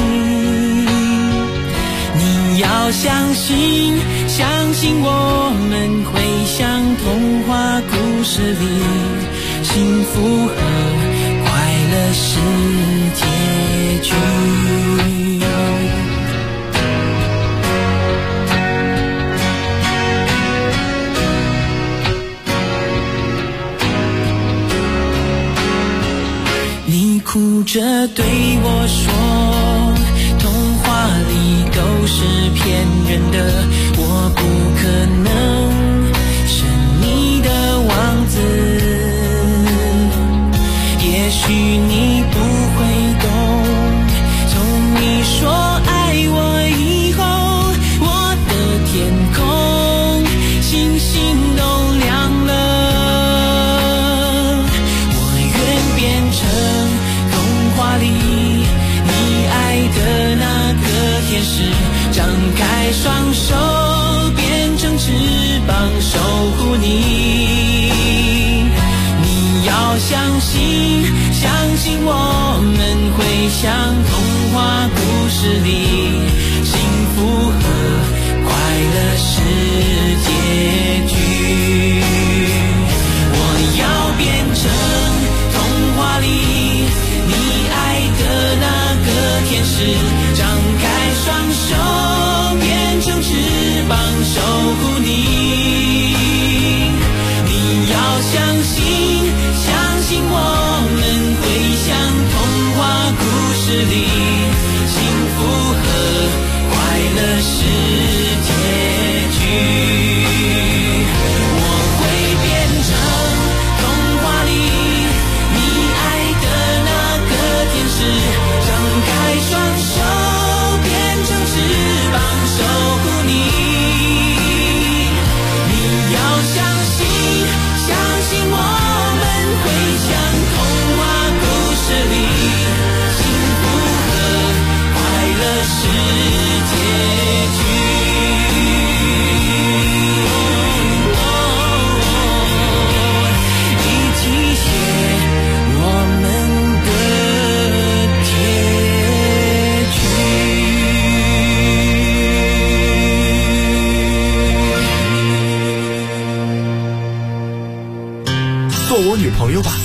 你要相信，相信我们会像童话故事里，幸福和快乐是结局。你哭着对我说，童话里都是骗人的，我不可能是你的王子。也许你不会懂，从你说爱我以后，我的天空星星都亮了。我愿变成童话里你爱的那个天使，张开双手变成翅膀守护你。你要相信，相信我们会像童话故事里，幸福和快乐是结局。我要变成童话里你爱的那个天使，张开双手变成翅膀守护你。你要相信，相信我们会像童话故事里，幸福和快乐是结局。我会变成童话里你爱的那个天使，张开双手变成翅膀守护你。你要相信，相信我们会像童话故事里，幸福和快乐是结局。一起写我们的结局。 做我女朋友吧。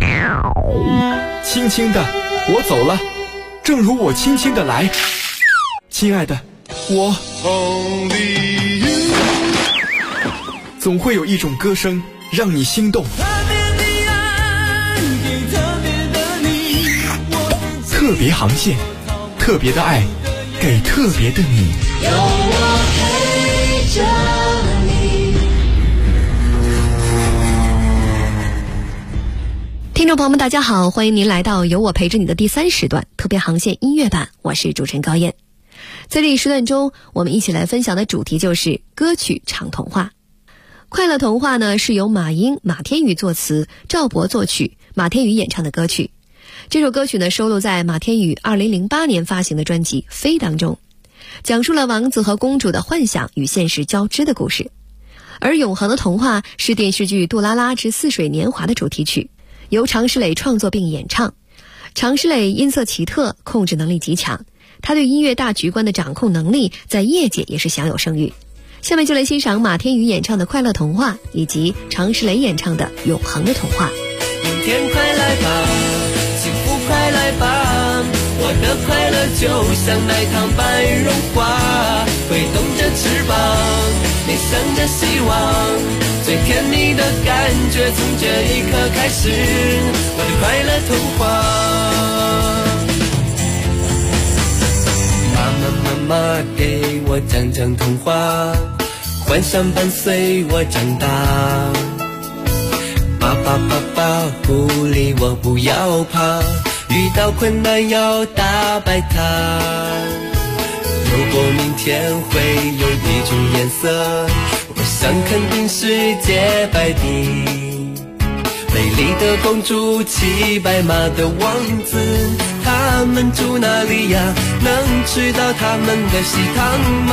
轻轻的，我走了，正如我轻轻的来。亲爱的，我总会有一种歌声让你心动。特别航线，特别的爱，给特别的你。 有我陪着你。 听众朋友们大家好，欢迎您来到有我陪着你的第3时段特别航线音乐版，我是主持人高燕。在这一时段中，我们一起来分享的主题就是歌曲唱童话。快乐童话呢，是由马英、马天宇作词，赵博作曲，马天宇演唱的歌曲。这首歌曲呢，收录在马天宇2008年发行的专辑《飞》当中，讲述了王子和公主的幻想与现实交织的故事。而永恒的童话是电视剧《杜拉拉之似水年华》的主题曲，由常石磊创作并演唱。常石磊音色奇特，控制能力极强，他对音乐大局观的掌控能力在业界也是享有声誉。下面就来欣赏马天宇演唱的《快乐童话》，以及常石磊演唱的《永恒的童话》。 明天快来吧，幸福快来吧，我的快乐就像奶糖般融化，挥动着翅膀，面向着希望，最甜蜜的感觉从这一刻开始，我的快乐童话。妈妈给我讲讲童话，幻想伴随我长大。爸爸鼓励我不要怕，遇到困难要打败它。如果明天会有一种颜色，我想肯定是洁白的。美丽的公主，骑白马的王子，他们住哪里呀？能吃到他们的喜糖吗？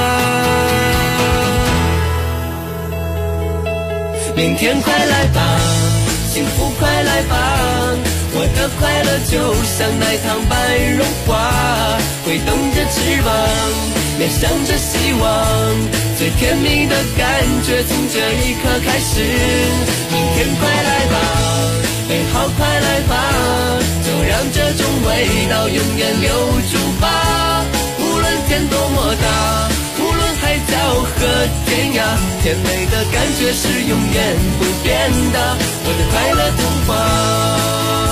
明天快来吧，幸幸福快来吧，我的快乐就像那趟白绒花，挥动着翅膀，面向着希望，最甜蜜的感觉从这一刻开始。明天快来吧，美好快来吧，就让这种味道永远留住吧。无论天多么大，无论海角和天涯，甜美的感觉是永远不变的，我的快乐童话。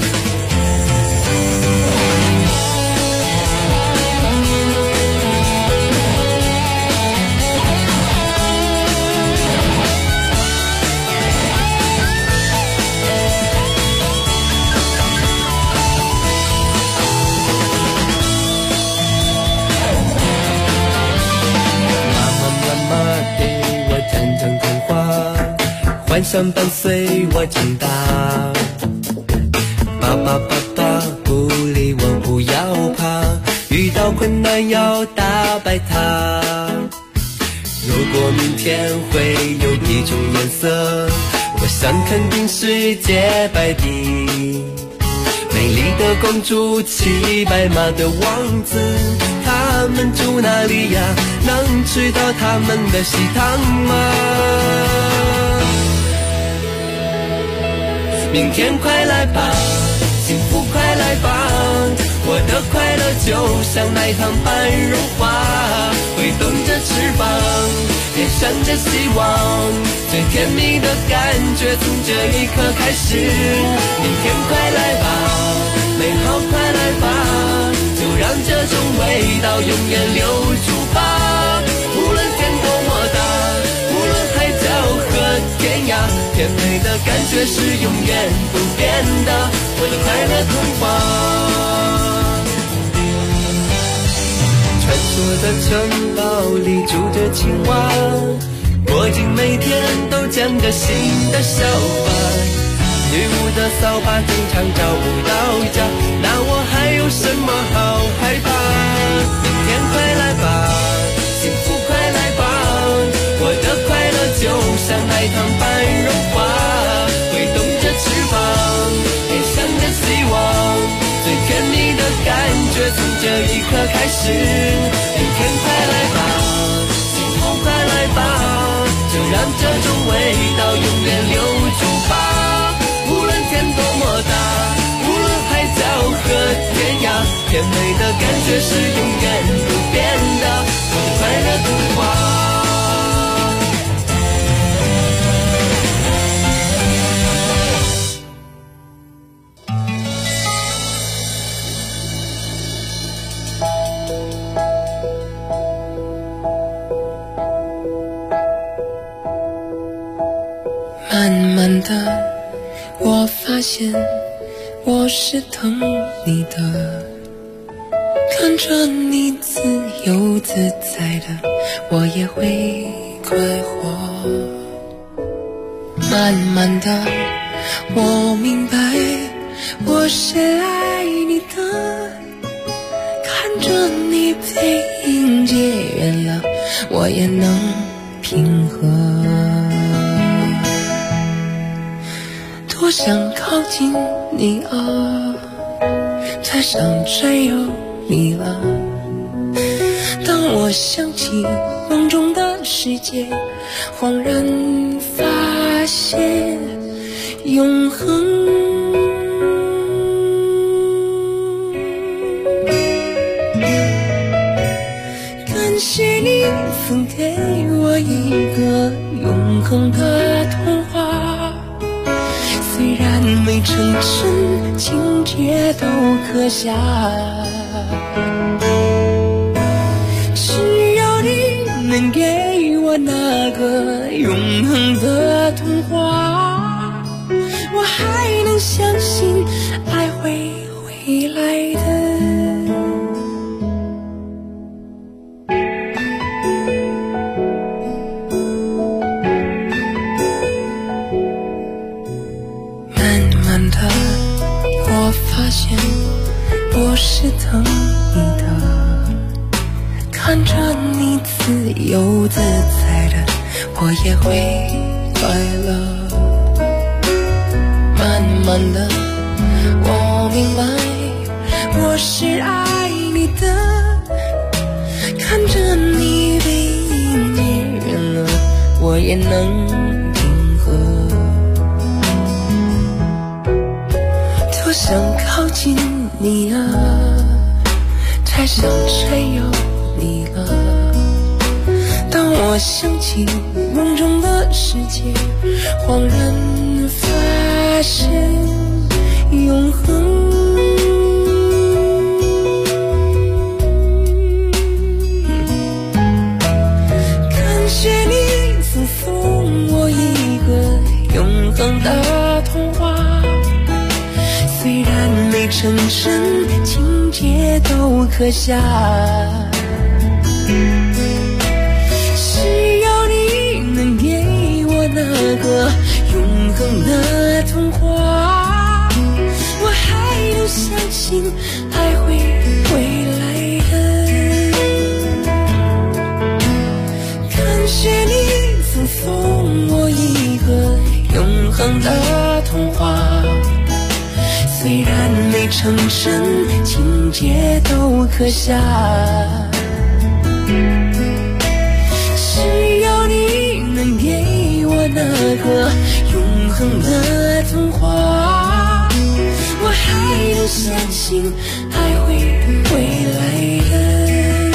幻想伴随我长大，爸爸爸爸鼓励我不要怕，遇到困难要打败它。如果明天会有一种颜色，我想肯定是洁白的。美丽的公主，骑白马的王子，他们住哪里呀？能吃到他们的喜糖吗？明天快来吧，幸福快来吧，我的快乐就像那趟白绒花，挥动着翅膀，面向着希望，最甜蜜的感觉从这一刻开始。明天快来吧，美好快来吧，就让这种味道永远留住吧。无论天多么大，无论海角和天涯，甜美的感觉是永远不变的，我的快乐童话。传说的城堡里住着青蛙，魔镜每天都讲个新的笑话。女巫的扫把经常找不到家，那我还有什么好害怕？明天快来吧，幸福快来吧，我的快乐就像那趟白绒花，挥动着翅膀，面向着希望，最甜蜜的感觉从这一刻开始。明天快来吧，幸福快来吧，就让这种味道永远留住吧。无论天多么大，无论海角和天涯，甜美的感觉是永远不变的，我的快乐童话。 慢慢的我发现我是疼你的，看着你自由自在的，我也会快活。慢慢的我明白我是爱你的，看着你被迎接远了，我也能平和。多想靠近你啊，太想只有你了。当我想起梦中的世界，恍然发现永恒。感谢你分给我一个永恒的童话，虽然没成真，情节都刻下，只要你能给我那个永恒的童话，我还能相信爱会回来的。发现我是疼你的，看着你自由自在的，我也会快乐。 慢的我明白我是爱你的，看着你背影离人了，我也能平和。多想靠近你啊，太想占有你了。当我想起梦中的世界，恍然发现永恒。感谢你赠送我一个永恒的童话，虽然没成真，情节都刻下。只要你能给我那个永恒的童话，我还能相信爱会回来的。感谢你赠送我一个永恒的童话，虽然没成真，情节都刻下。只要你能给我那个永恒的童话，我还能相信爱会回来的。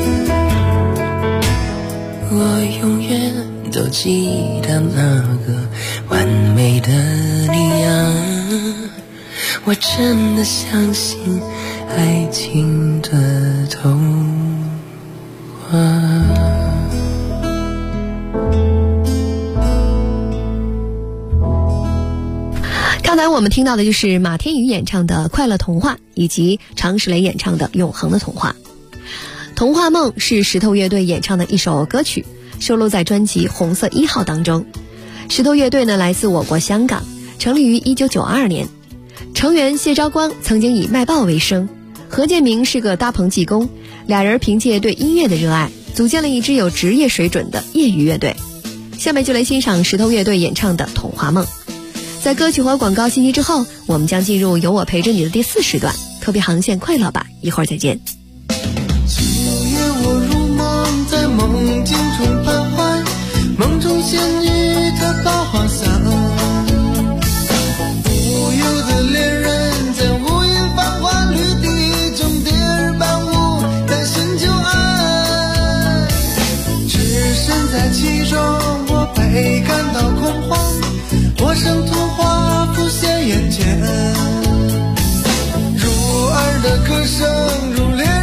我永远都记得那个完美的你啊，我真的相信爱情的童话。 刚才我们听到的就是马天宇演唱的《快乐童话》，以及常石磊演唱的《永恒的童话》。童话梦是石头乐队演唱的一首歌曲，收录在专辑《红色1号》当中。石头乐队呢来自我国香港，成立于1992年。成员谢昭光曾经以卖报为生，何建明是个搭棚技工，俩人凭借对音乐的热爱，组建了一支有职业水准的业余乐队。下面就来欣赏石头乐队演唱的《童话梦》。在歌曲和广告信息之后，我们将进入有我陪着你的第4时段，特别航线快乐吧，一会儿再见。 今夜我入梦，在梦境中徘徊，梦中仙女她把花伞，无忧的恋人在无垠繁华绿地中蝶儿伴舞，但心就爱，置身在其中，我倍感到恐慌，我生童话浮现眼前，入耳的歌声如恋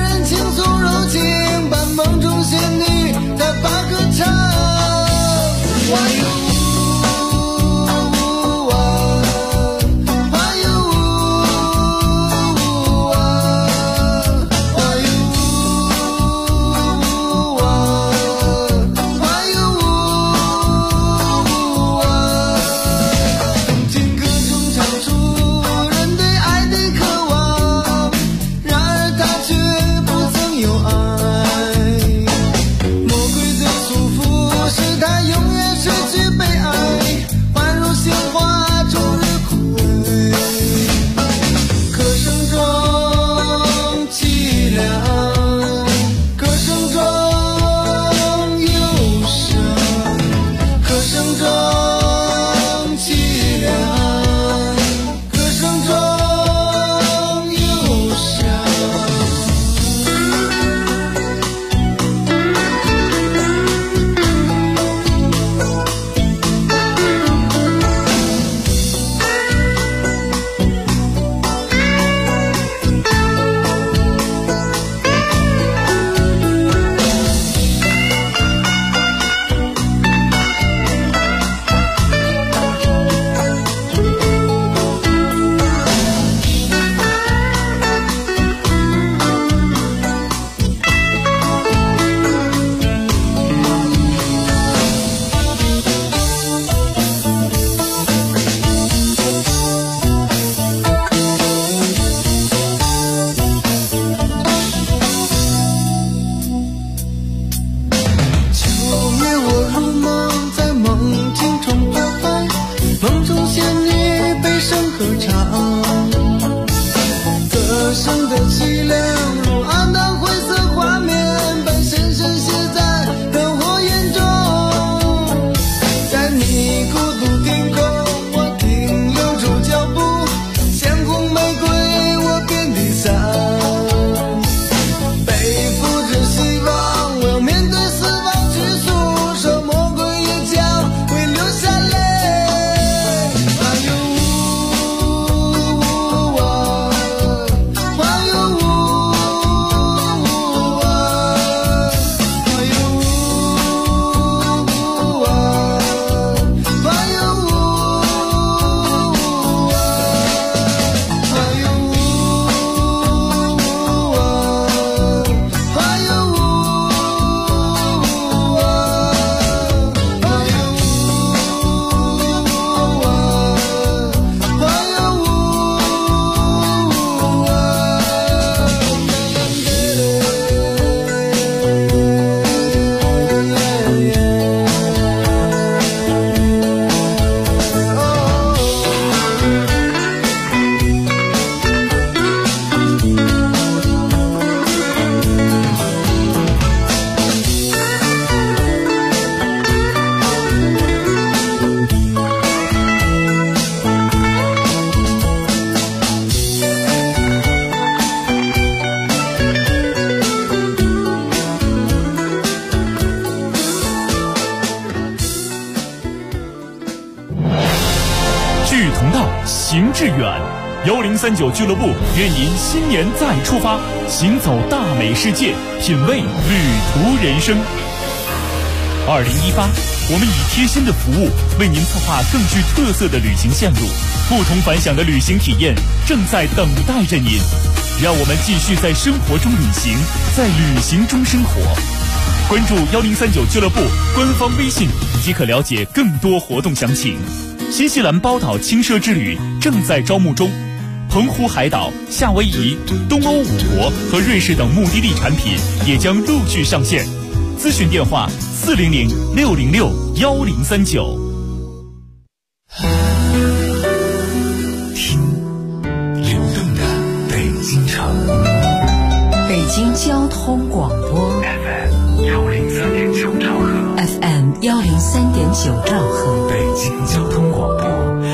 致远。1039俱乐部愿您新年再出发，行走大美世界，品味旅途人生。2018，我们以贴心的服务为您策划更具特色的旅行线路，不同凡响的旅行体验正在等待着您。让我们继续在生活中旅行，在旅行中生活。关注1039俱乐部官方微信即可了解更多活动详情。新西兰包岛轻奢之旅正在招募中，澎湖海岛、夏威夷、东欧5国和瑞士等目的地产品也将陆续上线。咨询电话400-606-1039。 听流动的北京城， 北京交通广播 FM103.9兆赫 FM103.9兆赫， 北京交通广播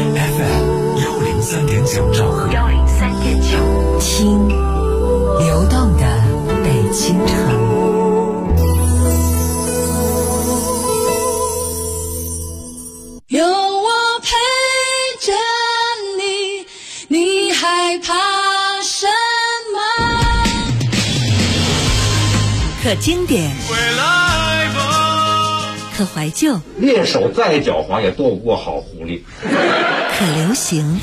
FM103.9兆赫 103.9，听流动的北京城。 有我陪着你，你害怕什么？ 可经典，可怀旧， 猎手再狡猾也斗不过好狐狸。 可流行，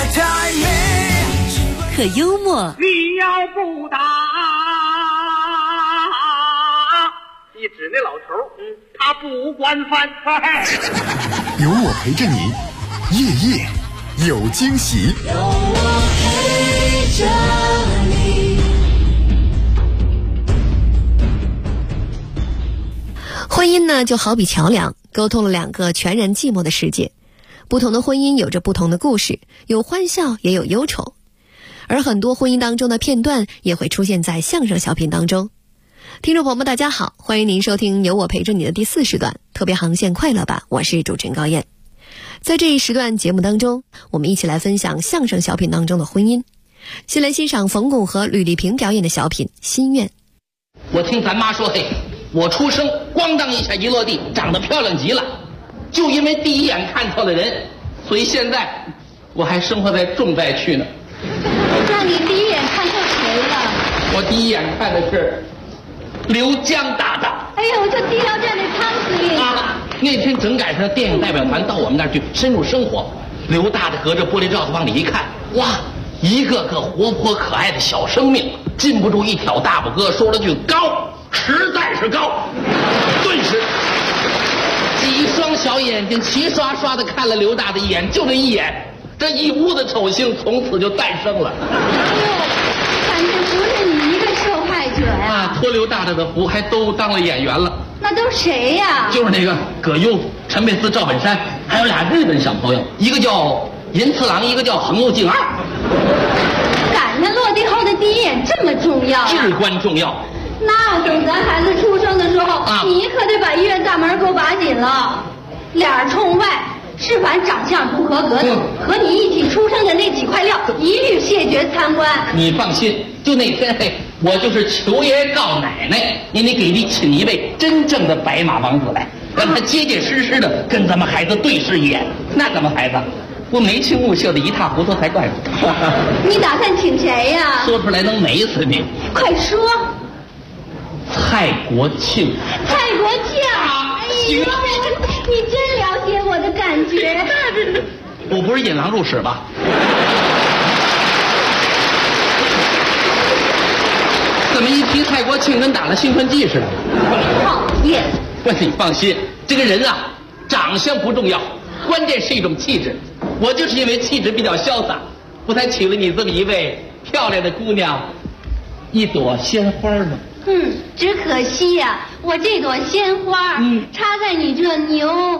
可幽默。 你要不打，一指那老头，他不惯犯。 有我陪着你，夜夜有惊喜。 有我陪着你。 婚姻呢，就好比桥梁，沟通了两个全然寂寞的世界。不同的婚姻有着不同的故事，有欢笑也有忧愁。而很多婚姻当中的片段也会出现在相声小品当中。听众朋友们大家好，欢迎您收听有我陪着你的第4时段特别航线快乐吧，我是主持人高燕。在这一时段节目当中，我们一起来分享相声小品当中的婚姻。先来欣赏冯巩和吕丽萍表演的小品《心愿》。 我听咱妈说，嘿，我出生咣当一下一落地，长得漂亮极了，就因为第一眼看错了人，所以现在我还生活在重灾区呢。 那你第一眼看错谁了？ 我第一眼看的是刘江大大。 哎呦，就地道战的汤司令啊！那天正赶上电影代表团到我们那儿去深入生活，刘大大隔着玻璃罩子往里一看，哇，一个个活泼可爱的小生命，禁不住一挑大拇哥，说了句高，实在是高。顿时几双小眼睛齐刷刷的看了刘大大一眼，就那一眼，这一屋子丑星从此就诞生了。 反正不是你一个受害者呀！ 啊，托刘大大的福，还都当了演员了。 那都谁呀？ 就是那个葛优、陈佩斯、赵本山，还有俩日本小朋友，一个叫银次郎，一个叫横路敬二。 赶上落地后的第一眼这么重要， 至关重要。 那等咱孩子出生的时候，你可得把医院大门给我把紧了，脸冲外。是凡长相不合格的，和你一起出生的那几块料，一律谢绝参观。 你放心，就那天，嘿，我就是求爷告奶奶，你得给你请一位真正的白马王子来，让他结结实实的跟咱们孩子对视一眼。那咱们孩子不眉清目秀的一塌糊涂才怪。 你打算请谁呀？ 说出来能美死你。 快说。 蔡国庆。 蔡国庆。哎呦，你真了解我的感觉。 我不是引狼入室吧？怎么一提蔡国庆跟打了兴奋剂似的？ 讨厌。 不，你放心，这个人啊，长相不重要，关键是一种气质。我就是因为气质比较潇洒，不才娶了你这么一位漂亮的姑娘，一朵鲜花呢。 只可惜呀，我这朵鲜花插在你这牛。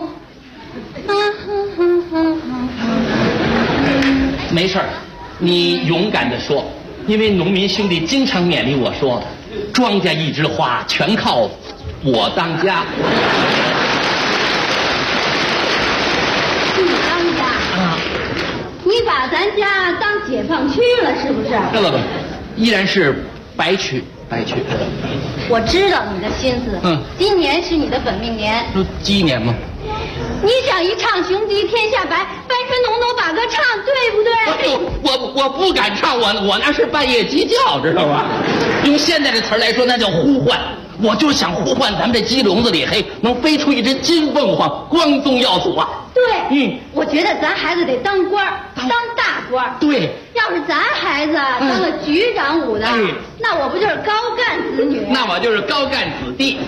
没事儿，你勇敢地说，因为农民兄弟经常勉励我说，庄稼一枝花，全靠我当家。 你当家啊？你把咱家当解放区了是不是？ 不，依然是白区。 我知道你的心思。今年是你的本命年。 鸡年吗？ 你想一唱雄鸡天下白，白春浓浓把歌唱，对不对？ 我不敢唱，我那是半夜鸡叫，知道吧？用现在的词儿来说，那叫呼唤。我就想呼唤咱们这鸡笼子里能飞出一只金凤凰，光宗耀祖啊！ 对，我觉得咱孩子得当官，当大官。 对， 要是咱孩子当了局长武的，那我不就是高干子女？ 那我就是高干子弟。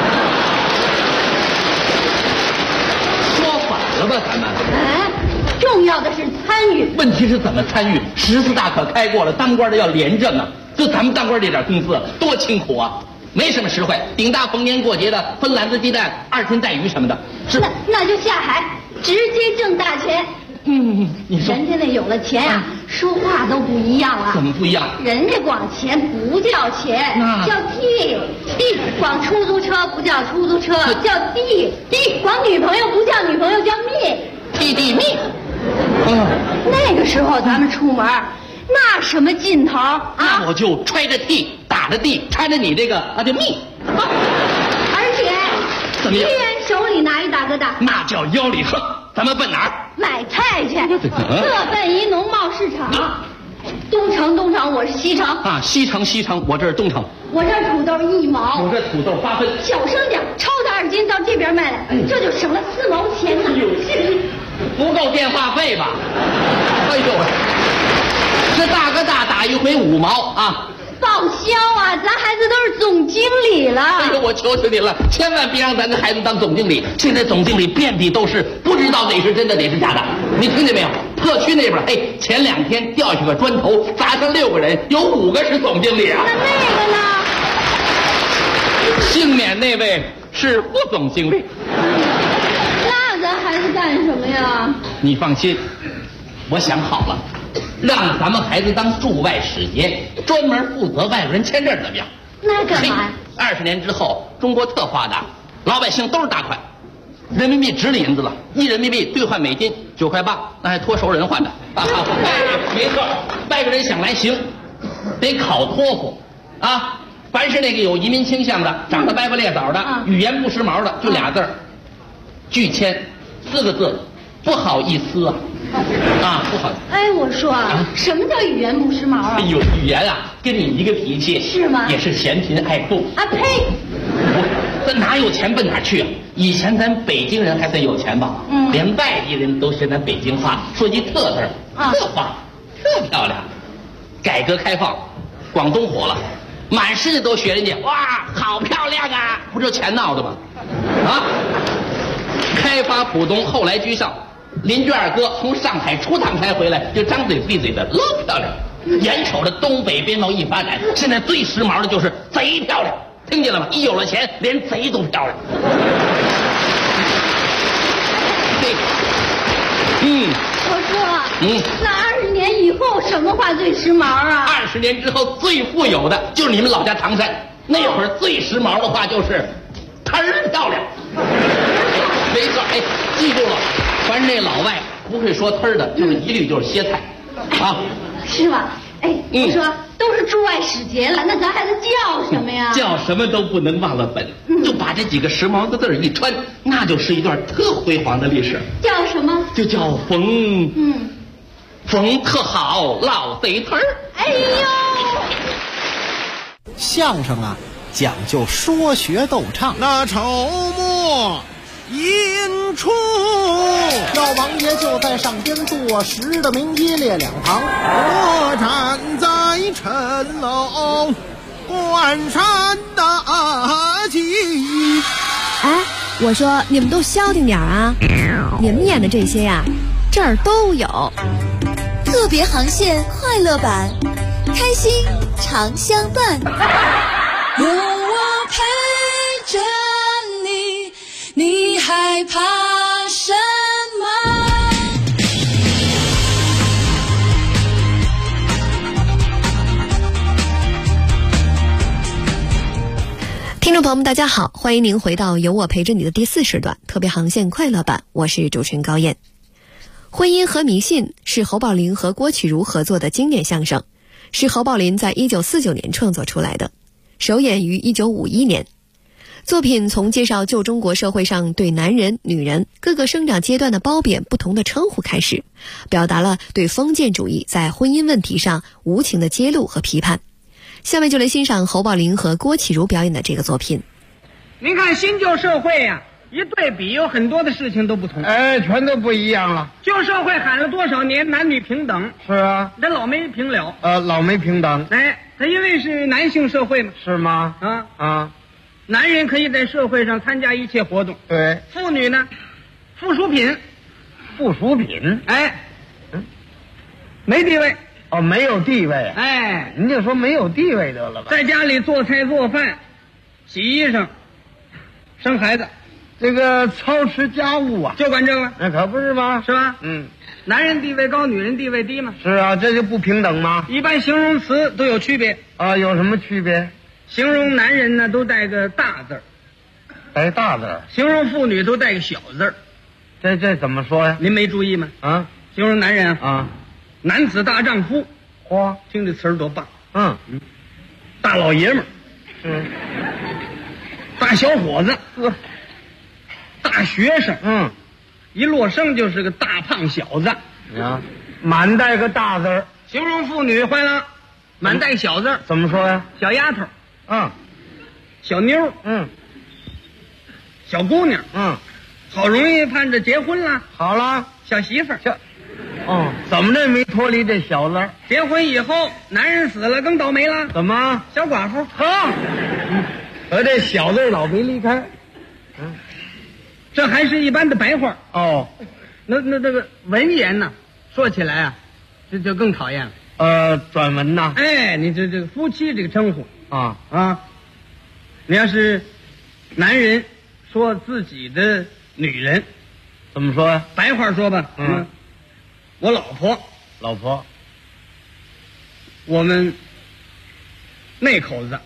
说反了吧，咱们？ 重要的是参与。 问题是怎么参与？14大可开过了，当官的要廉政啊！就咱们当官这点工资多辛苦啊！没什么实惠，顶大逢年过节的分篮子鸡蛋、2斤带鱼什么的，是那就下海，直接挣大钱。 你说人家那有了钱啊，说话都不一样了。 怎么不一样？ 人家光钱不叫钱，叫地；光出租车不叫出租车，叫地；光女朋友不叫女朋友，叫蜜。 地蜜。 那个时候咱们出门，那什么劲头啊！ 那我就揣着地，打着地，掺着你这个就蜜。 而且怎么样？ 一人手里拿一大哥大， 那叫腰里横。咱们奔哪儿？ 买菜去，各奔一农贸市场。东城，我是西城啊，西城，我这是东城。 我这土豆1毛， 我这土豆8分。 小声点，超大2斤到这边卖来，这就省了4毛钱呢。 不够电话费吧？哎呦，这大哥大打一回5毛啊！ 报销啊！咱孩子都是总经理了。 哎呦，我求求你了，千万别让咱的孩子当总经理。现在总经理遍地都是，不知道哪是真的哪是假的。你听见没有？特区那边，前2天掉下个砖头，砸伤6个人，有5个是总经理啊。 那个呢？ 幸免那位是副总经理。 那咱孩子干什么呀？ 你放心，我想好了。让咱们孩子当驻外使节，专门负责外国人签证，怎么样？ 那干嘛 ？20年之后，中国特发达，老百姓都是大款，人民币值了银子了，1人民币兑换美金9块8，那还托熟人换的啊！没错，外国人想来行，得考托福啊！凡是那个有移民倾向的，长得歪不裂枣的，语言不时髦的，就俩字儿，拒签，4个字，不好意思啊！不好。 我说什么叫语言不时髦啊？ 哎呦，语言啊，跟你一个脾气。 是吗？ 也是嫌贫爱富。 呸！ 咱哪有钱奔哪去啊？以前咱北京人还算有钱吧？连外地人都学咱北京话，说句特字，特棒，特漂亮。改革开放，广东火了，满世界都学人家，哇，好漂亮啊！不是钱闹的吗？开发浦东，后来居上。邻居二哥从上海出趟差回来，就张嘴闭嘴的老漂亮。眼瞅着东北边贸易发展，现在最时髦的就是贼漂亮，听见了吗？一有了钱，连贼都漂亮。 我说，那20年以后什么话最时髦啊 ？20年之后最富有的就是你们老家唐山，那会儿最时髦的话就是忒儿漂亮。没错，记住了。凡是那老外不会说忒儿的，就是一律就是歇菜， 是吧？我说都是驻外使节了，那咱孩子叫什么呀？ 叫什么都不能忘了本，就把这几个时髦的字一穿，那就是一段特辉煌的历史。 叫什么？ 就叫冯特好老贼忒儿。 哎呦， 相声啊，讲究说学逗唱。 那筹末引出， 老王爷就在上边坐实的名一列两旁， 我站在城楼观山大吉。 我说你们都消停点啊！你们演的这些呀，这儿都有。 特别航线快乐版，开心常相伴。 有我陪着你，你害怕什么？ 听众朋友们大家好，欢迎您回到有我陪着你的第4时段特别航线快乐版，我是主持人高燕。婚姻和迷信是侯宝林和郭启儒合作的经典相声，是侯宝林在1949年创作出来的，首演于1951年。 作品从介绍旧中国社会上对男人、女人各个生长阶段的褒贬不同的称呼开始，表达了对封建主义在婚姻问题上无情的揭露和批判。下面就来欣赏侯宝林和郭启儒表演的这个作品。 您看新旧社会呀，一对比，有很多的事情都不同， 全都不一样了。 旧社会喊了多少年男女平等， 是啊， 这老没平了， 老没平等。 他因为是男性社会嘛， 是吗？ 男人可以在社会上参加一切活动， 对。 妇女呢，附属品，没地位。 没有地位。您就说没有地位得了吧。 在家里做菜做饭，洗衣裳，生孩子， 这个操持家务啊， 就管这个。 那可不是吗？ 是吧？男人地位高，女人地位低嘛。 是啊，这就不平等吗？ 一般形容词都有区别。 有什么区别？ 形容男人呢，都带个大字儿， 带大字儿； 形容妇女都带个小字儿。 这怎么说呀？ 您没注意吗？形容男人男子大丈夫。听这词儿多棒！大老爷们儿，大小伙子，大学生，一落生就是个大胖小子， 满带个大字儿。 形容妇女坏了，满带小字儿。 怎么说呀？ 小丫头，小妞，小姑娘，好容易盼着结婚了， 好了， 小媳妇儿， 怎么这没脱离这小字？ 结婚以后，男人死了更倒霉了。 怎么？ 小寡妇。 和这小字老没离开。 这还是一般的白话。那这个文言呢，说起来啊，这就更讨厌了。 转文呐。 你这个夫妻这个称呼你要是男人说自己的女人， 怎么说呀？ 白话说吧，我老婆，我们那口子，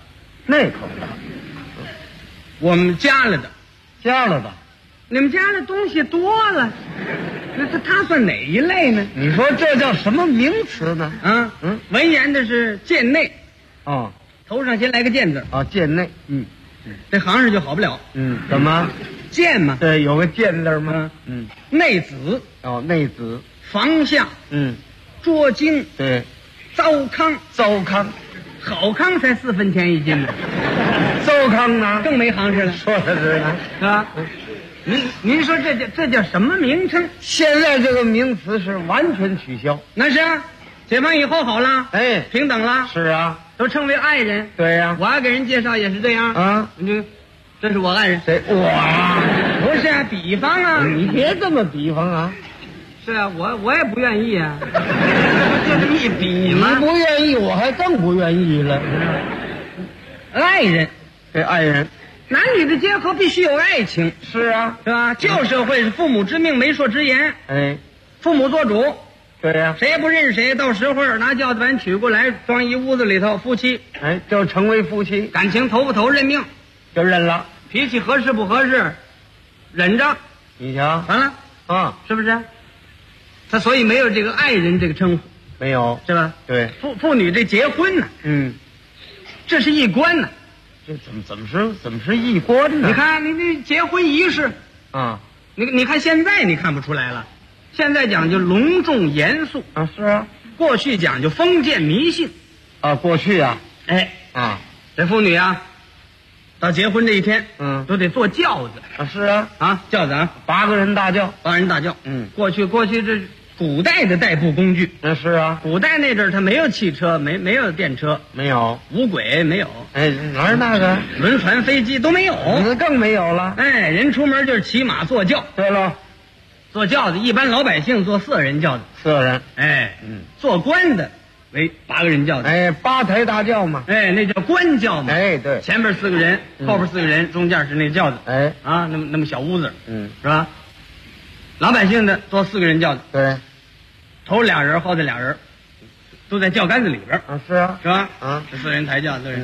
我们家了的，你们家的东西多了，那他算哪一类呢？ 你说这叫什么名词呢？ 文言的是贱内，头上先来个贱字贱内， 这行市就好不了。 怎么？ 贱嘛， 对，有个贱字吗？ 内子， 内子。 房下，捉精， 对， 糟糠，好糠才4分钱一斤呢， 糟糠呢更没行市了。 说的是呢， 是吧？您说这叫什么名称？ 现在这个名词是完全取消。 那是啊，解放以后好了，平等了。 是啊， 都称为爱人。 对呀， 我要给人介绍也是这样这是我爱人。 谁？哇， 不是啊，比方啊， 你别这么比方啊。 是啊，我也不愿意啊，就这么一比嘛。 你不愿意，我还更不愿意了。 爱人， 这爱人， 男女的结合必须有爱情。 是啊， 是吧？旧社会是父母之命，媒妁之言。父母做主。 对呀， 谁也不认识谁，到时候拿轿子把人娶过来，装一屋子里头，夫妻。 就成为夫妻， 感情投不投认命， 就认了。 脾气合适不合适，忍着。 你瞧， 完了是不是？他所以没有这个爱人这个称呼， 没有， 是吧？ 对， 妇女这结婚呢，这是一关呢。 这怎么是一关呢？ 你看你这结婚仪式你看现在你看不出来了，现在讲究隆重严肃是啊， 过去讲究封建迷信过去啊， 这妇女啊，到结婚这一天都得坐轿子是啊轿子 8个人大轿， 过去这古代的代步工具。 是啊， 古代那阵儿他没有汽车，没有电车， 没有无轨，没有哪儿那个轮船飞机都没有， 那更没有了。 人出门就是骑马坐轿。 对了， 坐轿子一般老百姓坐4人轿子 ，4人做官的为8个人轿子 ，8抬大轿嘛， 那叫官轿嘛， 对， 前边4个人，后边4个人，中间是那轿子，那么小屋子，是吧？老百姓的坐4个人轿子， 对， 头俩人，后头俩人，都在轿杆子里边是啊， 是吧？这4人抬轿子，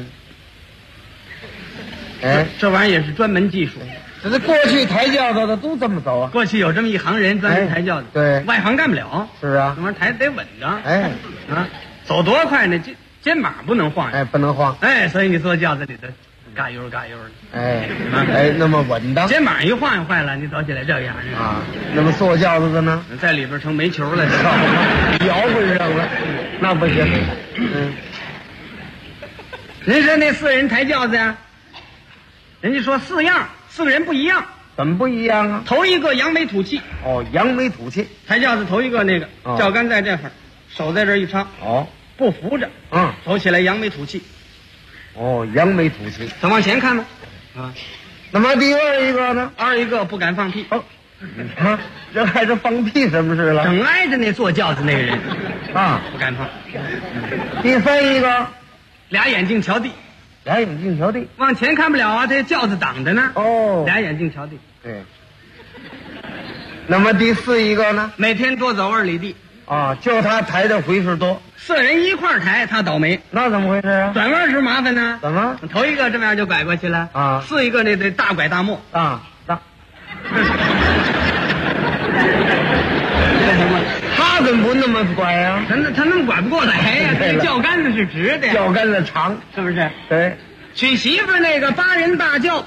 这玩意儿也是专门技术。 这过去抬轿子的都这么走啊， 过去有这么一行人专门抬轿子， 对， 外行干不了。 是啊， 这玩意儿抬得稳着，走多快呢？肩膀不能晃， 不能晃， 所以你坐轿子里头嘎悠嘎悠的。 那么稳当。 肩膀一晃坏了，你走起来这样啊。那么坐轿子的呢， 在里边成煤球了， 摇滚上了，那不行。 您说那4人抬轿子呀，人家说4样，4个人不一样。 怎么不一样啊？ 头一个扬眉吐气。 扬眉吐气。 抬轿子头一个那个，轿杆在这块，手在这一插。不扶着。走起来扬眉吐气。 扬眉吐气。 再往前看吧。 那么第二一个呢？ 二一个不敢放屁。 这还是放屁什么事了？ 整挨着那坐轿子那个人不敢放。 第三一个， 俩眼睛瞧地。 俩眼睛瞧地， 往前看不了啊，这轿子挡着呢。俩眼睛瞧地。 对。那么第4一个呢？ 每天多走2里地。 就他抬的回数多。 4人一块抬，他倒霉。 那怎么回事啊？ 转弯时麻烦呢。 怎么？ 头一个这么样就拐过去了。4一个那得大拐大没。 大。他怎么不那么拐呀？ 他那么拐不过来呀。这轿杆子是直的。 轿杆子长， 是不是？ 对。 娶媳妇那个8人大轿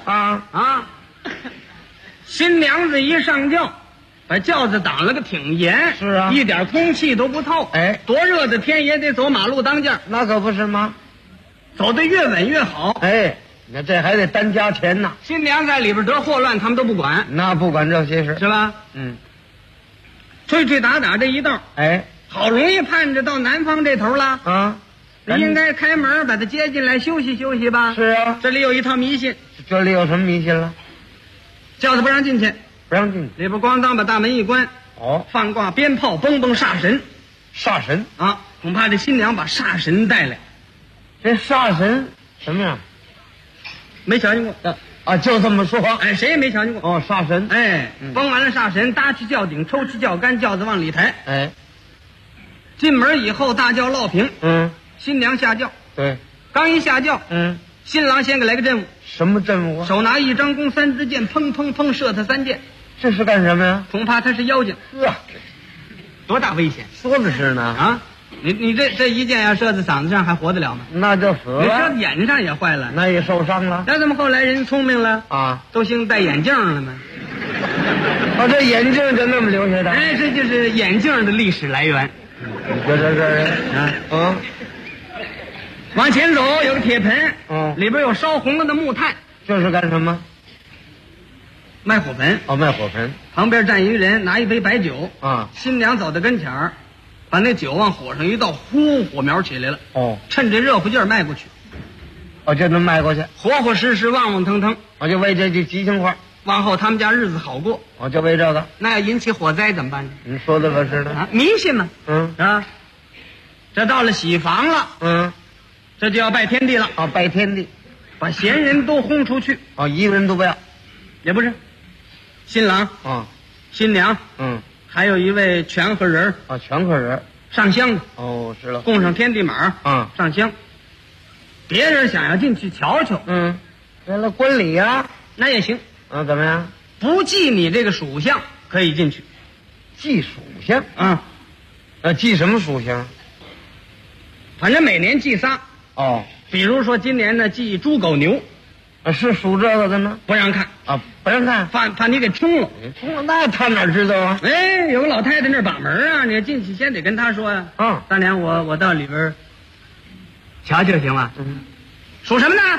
新娘子一上轿。 把轿子挡了个挺严， 是啊， 一点空气都不透。多热的天也得走马路当间， 那可不是吗？ 走得越稳越好。 你看这还得单加钱呢。 新娘在里边得霍乱，他们都不管， 那不管这些事， 是吧？吹吹打打这一道，好容易盼着到南方这头了你应该开门把他接进来休息休息吧。 是啊， 这里有一套迷信。 这里有什么迷信了？ 轿子不让进去。 不让进去， 里边咣当把大门一关，放挂鞭炮，嘣嘣煞神， 煞神恐怕这新娘把煞神带来。 这煞神什么样？ 没瞧见过就这么说。 谁也没瞧见过。 煞神。 崩完了煞神，搭起轿顶，抽起轿杆，轿子往里抬。进门以后，大轿落平。新娘下轿。 对。 刚一下轿，新郎先给来个阵务。 什么阵务啊？ 手拿一张弓，3支箭，砰砰砰射他3箭。 这是干什么呀？ 恐怕他是妖精。多大危险！ 说的是呢你这一箭要射在嗓子上，还活得了吗？ 那就死了。 你射眼上也坏了， 那也受伤了。 那怎么后来人聪明了都兴戴眼镜了吗？ 这眼镜就那么留下的？ 这就是眼镜的历史来源。 你说这往前走有个铁盆，里边有烧红了的木炭， 这是干什么？ 卖火盆。 卖火盆。 旁边站一个人，拿一杯白酒。新娘走到跟前儿，把那酒往火上一倒，呼，火苗起来了。趁这热乎劲儿迈过去。 就能迈过去， 活活实实，旺旺腾腾。 就为这句吉祥话。 往后他们家日子好过。 就为这个。 那要引起火灾怎么办呢？ 你说的可是的。 迷信嘛。这到了喜房了。这就要拜天地了。 拜天地， 把闲人都轰出去。 一个人都不要。 也不是，新郎新娘还有一位全和人全和人上香的。 是了， 供上天地马上香。别人想要进去瞧瞧， 为了观礼呀， 那也行。 怎么样？ 不记你这个属相可以进去。 记属相记什么属相？ 反正每年记仨。比如说今年呢记猪狗牛。 是属这个的呢？ 不让看不让看， 怕你给冲了。 冲了那他哪知道啊？ 有个老太太那把门你进去先得跟她说呀。大娘，我到里边瞧瞧行吗？属什么呢？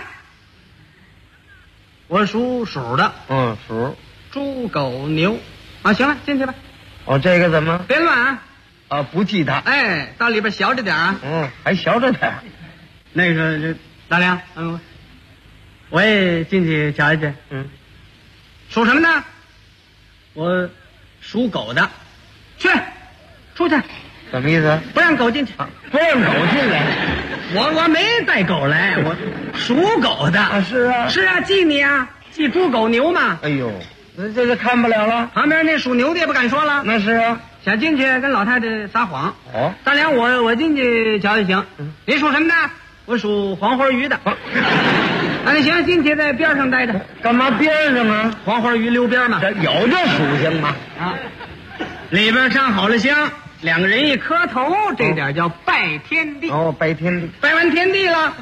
我属鼠的。 属猪狗牛。行了，进去吧。 这个怎么？ 别乱不记他。 到里边小着点还小着点。 那个这大娘，我也进去瞧一瞧。属什么呢？我属狗的。出去。 什么意思？ 不让狗进去。 不让狗进来？ 我没带狗来，我属狗的。是啊，记你记猪狗牛嘛。 那这看不了了。 旁边那属牛的也不敢说了。 那是啊， 想进去跟老太太撒谎。大娘，我进去瞧就行。你属什么的？我属黄花鱼的。那行，进去在边上待着。 干嘛边上啊？ 黄花鱼溜边嘛。 有这属性吗？ 里边上好了香，2个人一磕头，这点叫拜天地。 拜天地。 拜完天地了，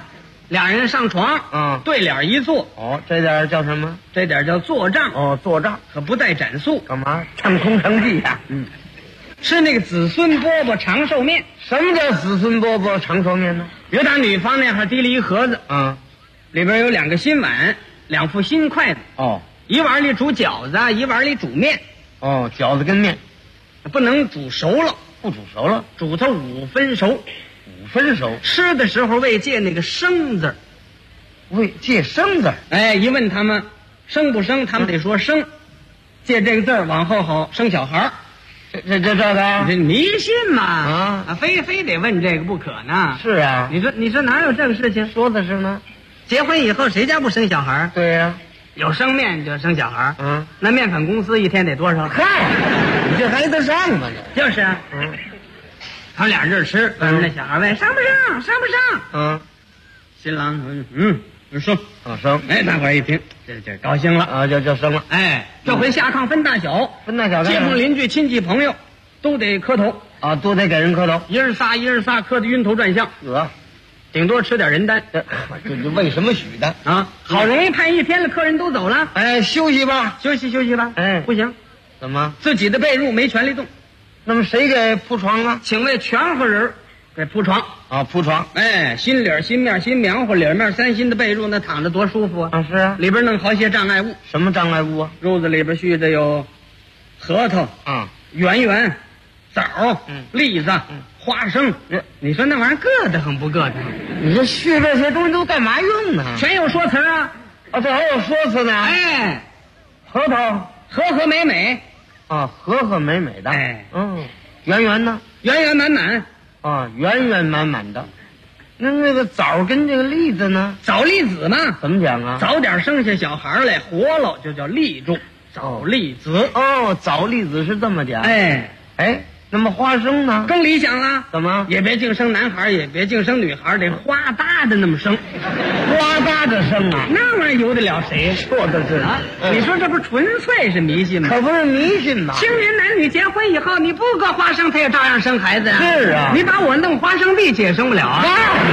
俩人上床，对脸一坐。 哦，这点叫什么？ 这点叫坐帐。 哦，坐帐可不带展素。 干嘛？唱空城计呀？ 吃那个子孙饽饽长寿面。 什么叫子孙饽饽长寿面呢？ 有打女方那哈提了一盒子，里边有2个新碗，2副新筷子。 哦， 一碗里煮饺子，一碗里煮面。 哦，饺子跟面不能煮熟了， 不煮熟了， 煮它5分熟。 5分熟。 吃的时候未借那个生字， 未借生字。 哎，一问他们生不生，他们得说生，借这个字往后好生小孩。 这个这迷信嘛非得问这个不可呢。 是啊， 你说哪有这个事情？ 说的是呢。 结婚以后谁家不生小孩？ 对呀， 有生面就生小孩。那面粉公司一天得多少？ 嗨，你这还得上吗？ 就是啊。他俩人这吃，那小孩问上不上？上不上？新郎生生。 哎，大伙儿一听，这高兴了啊，就生了。 哎，这回下炕分大小，街坊邻居亲戚朋友都得磕头啊，都得给人磕头， 一人仨磕得晕头转向。顶多吃点人丹。 这为什么许的啊？好容易盼一天了，客人都走了， 哎，休息吧。 哎，不行， 怎么？ 自己的被褥没权利动。 那么谁给铺床啊？ 请为全乎人给铺床啊，铺床。 哎，新理新面新棉花，里面3新的被褥，那躺着多舒服啊！ 是啊， 里边弄好些障碍物。 什么障碍物啊？ 褥子里边续的有核桃圆圆、枣、栗子、花生。你说那玩意儿硌得很不硌得？ 你这续这些东西都干嘛用呢？ 全有说词啊！ 这还有说辞呢。 哎， 核桃和美美啊，和美美的。 哎， 圆圆呢？ 圆圆满满啊，圆圆满满的。那个枣跟这个栗子呢？ 枣栗子嘛。 怎么讲啊？ 早点生下小孩来，活了就叫栗柱。枣栗子。 哦，枣栗子是这么讲。 哎， 那么花生呢？ 更理想了。 怎么？ 也别净生男孩，也别净生女孩，得花搭的那么生。 花搭着生啊？ 那玩意儿由得了谁？ 说的是啊！你说这不纯粹是迷信吗？ 可不是迷信吗？ 青年男女结婚以后，你不割花生，他也照样生孩子啊。 是啊， 你把我弄花生地，也生不了啊。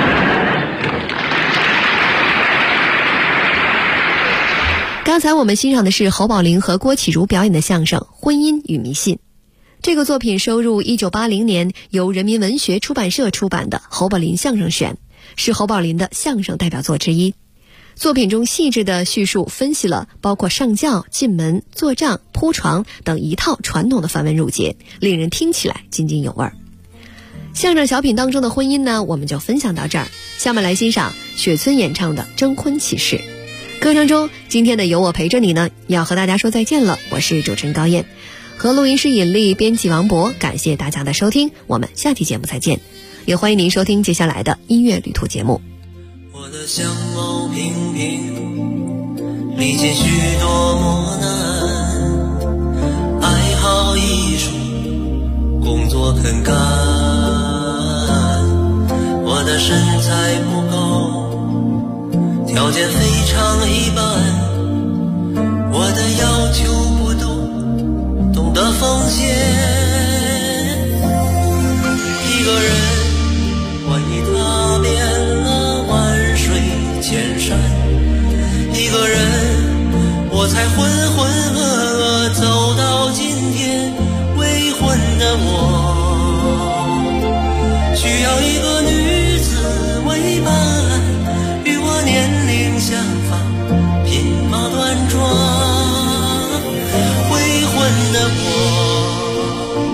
刚才我们欣赏的是侯宝林和郭启儒表演的相声《婚姻与迷信》。这个作品收入1980年由人民文学出版社出版的《侯宝林相声选》，是侯宝林的相声代表作之一。作品中细致的叙述分析了包括上轿、进门、坐帐、铺床等一套传统的繁文缛节，令人听起来津津有味。相声小品当中的婚姻呢，我们就分享到这儿。下面来欣赏雪村演唱的《征婚启事》。歌声中，今天的有我陪着你呢，要和大家说再见了。我是主持人高燕，和录音师尹丽，编辑王博，感谢大家的收听，我们下期节目再见。也欢迎您收听接下来的音乐旅途节目。 我的相貌平平，历经许多磨难，爱好艺术，工作肯干。我的身材不高，条件非常一般，我的要求不多，懂得奉献。一个人我已踏遍了万水千山，一个人我才浑浑噩噩走到今天。未婚的我需要一个女子为伴，与我年龄相仿，品貌端庄。未婚的我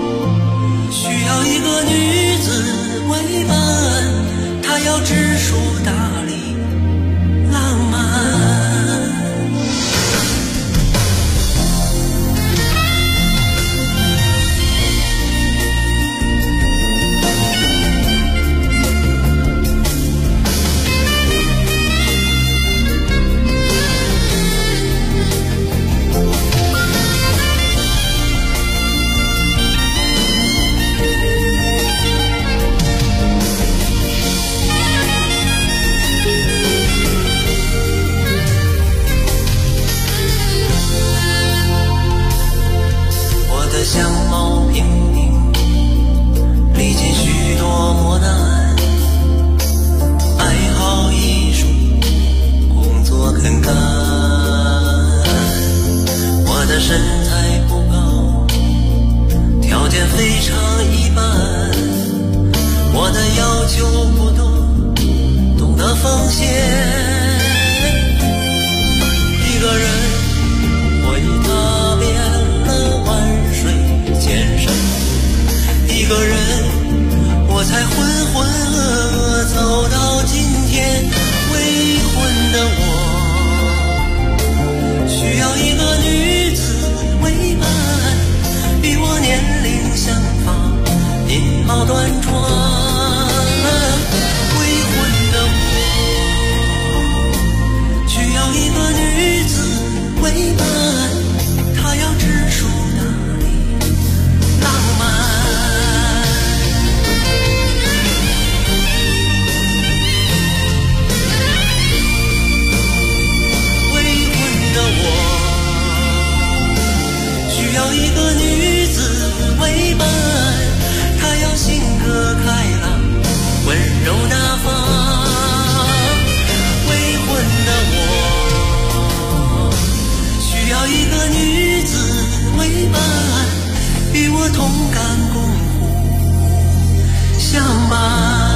身材不高，条件非常一般，我的要求不多，懂得奉献。一个人我已踏遍了万水千山，一个人我才浑浑噩噩走到今天。未婚的我需要一个女子为伴，与我年龄相仿，品貌端庄。未婚的我需要一个女子为伴，她要知书达理浪漫。需要一个女子为伴，她要性格开朗，温柔大方。未婚的我需要一个女子为伴，与我同甘共苦相伴。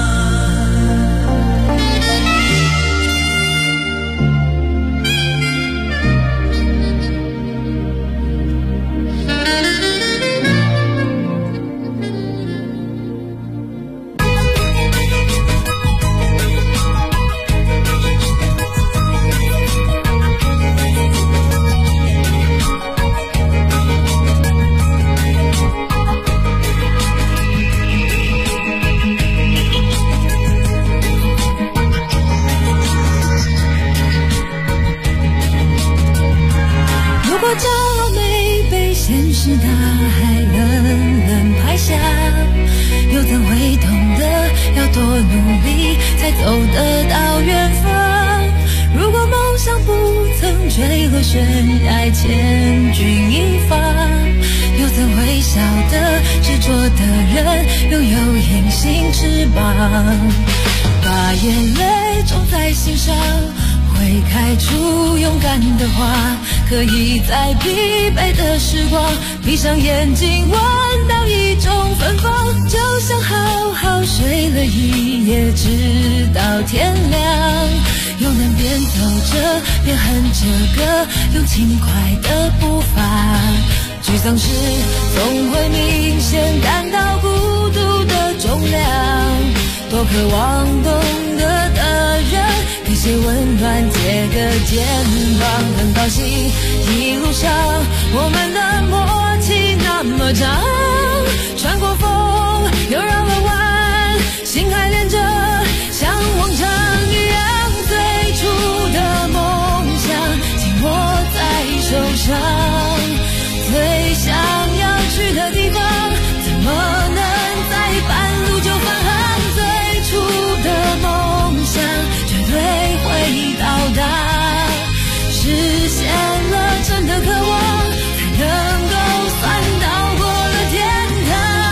把眼泪种在心上，会开出勇敢的花，可以在疲惫的时光闭上眼睛闻到一种芬芳，就像好好睡了一夜直到天亮，又能边走着边哼着歌，用轻快的步伐，沮丧时总会明显感到孤独的重量，多渴望懂得的人给些温暖，借个肩膀，很高兴一路上我们的默契那么长，穿过风又绕了弯，心还连着像往常一样，最初的梦想紧握在手上，最想要去的地方怎么能在半路就返航，最初的梦想绝对会到达，实现了真的渴望，才能够算到过了天堂。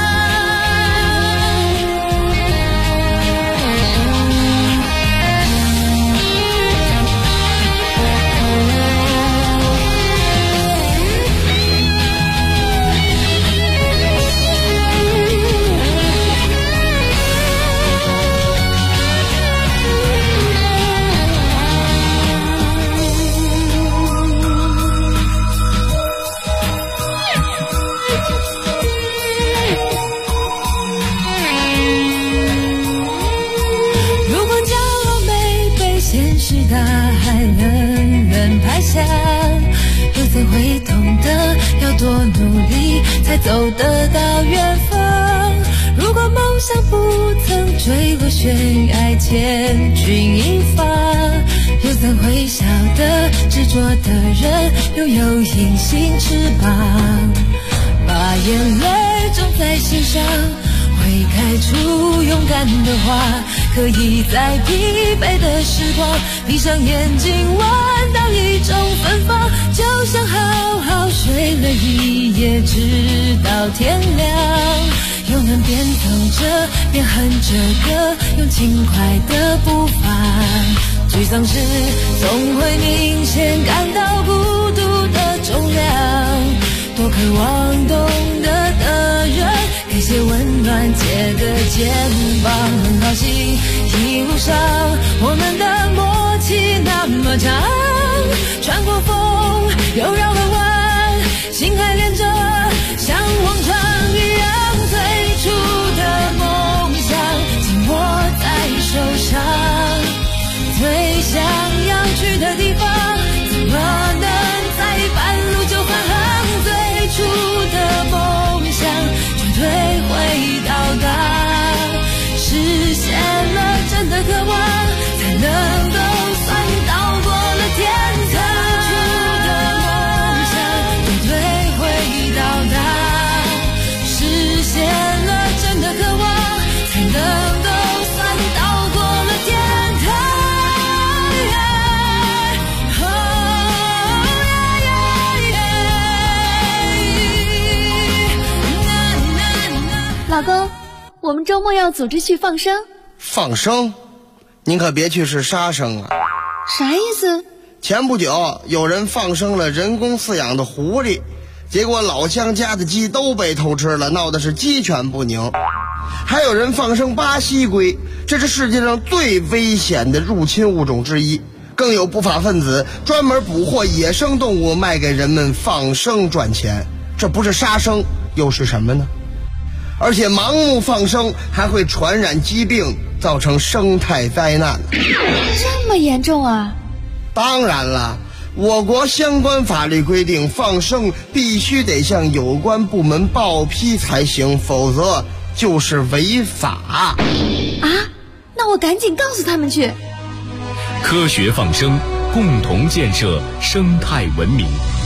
大海冷冷拍下，又怎会懂得要多努力才走得到远方，如果梦想不曾坠落悬崖千钧一发，又怎会晓得执着的人拥有隐形翅膀，把眼泪种在心上，会开出勇敢的花，可以在疲惫的时光闭上眼睛闻到一种芬芳，就像好好睡了一夜直到天亮，又能边走着边哼着歌，用轻快的步伐，沮丧时总会明显感到孤独的重量， 方很好奇，一路上我们的默契那么长，穿过风又绕了弯，心还连着，像往常一样，最初的梦想紧握在手上，最想要去的地方，怎么能在半路就返航？最初的梦想绝对会到达，实现了真的渴望，才能够算到过了天堂。最初的梦想绝对会到达，实现了真的渴望，才能够算到过了天堂。 老公，我们周末要组织去放生。 放生？您可别去是杀生啊！ 啥意思？ 前不久有人放生了人工饲养的狐狸，结果老乡家的鸡都被偷吃了，闹的是鸡犬不宁。还有人放生巴西龟，这是世界上最危险的入侵物种之一。更有不法分子专门捕获野生动物卖给人们放生赚钱，这不是杀生又是什么呢？而且盲目放生还会传染疾病，造成生态灾难。 这么严重啊？ 当然了，我国相关法律规定，放生必须得向有关部门报批才行，否则就是违法。 啊？那我赶紧告诉他们去。 科学放生，共同建设生态文明。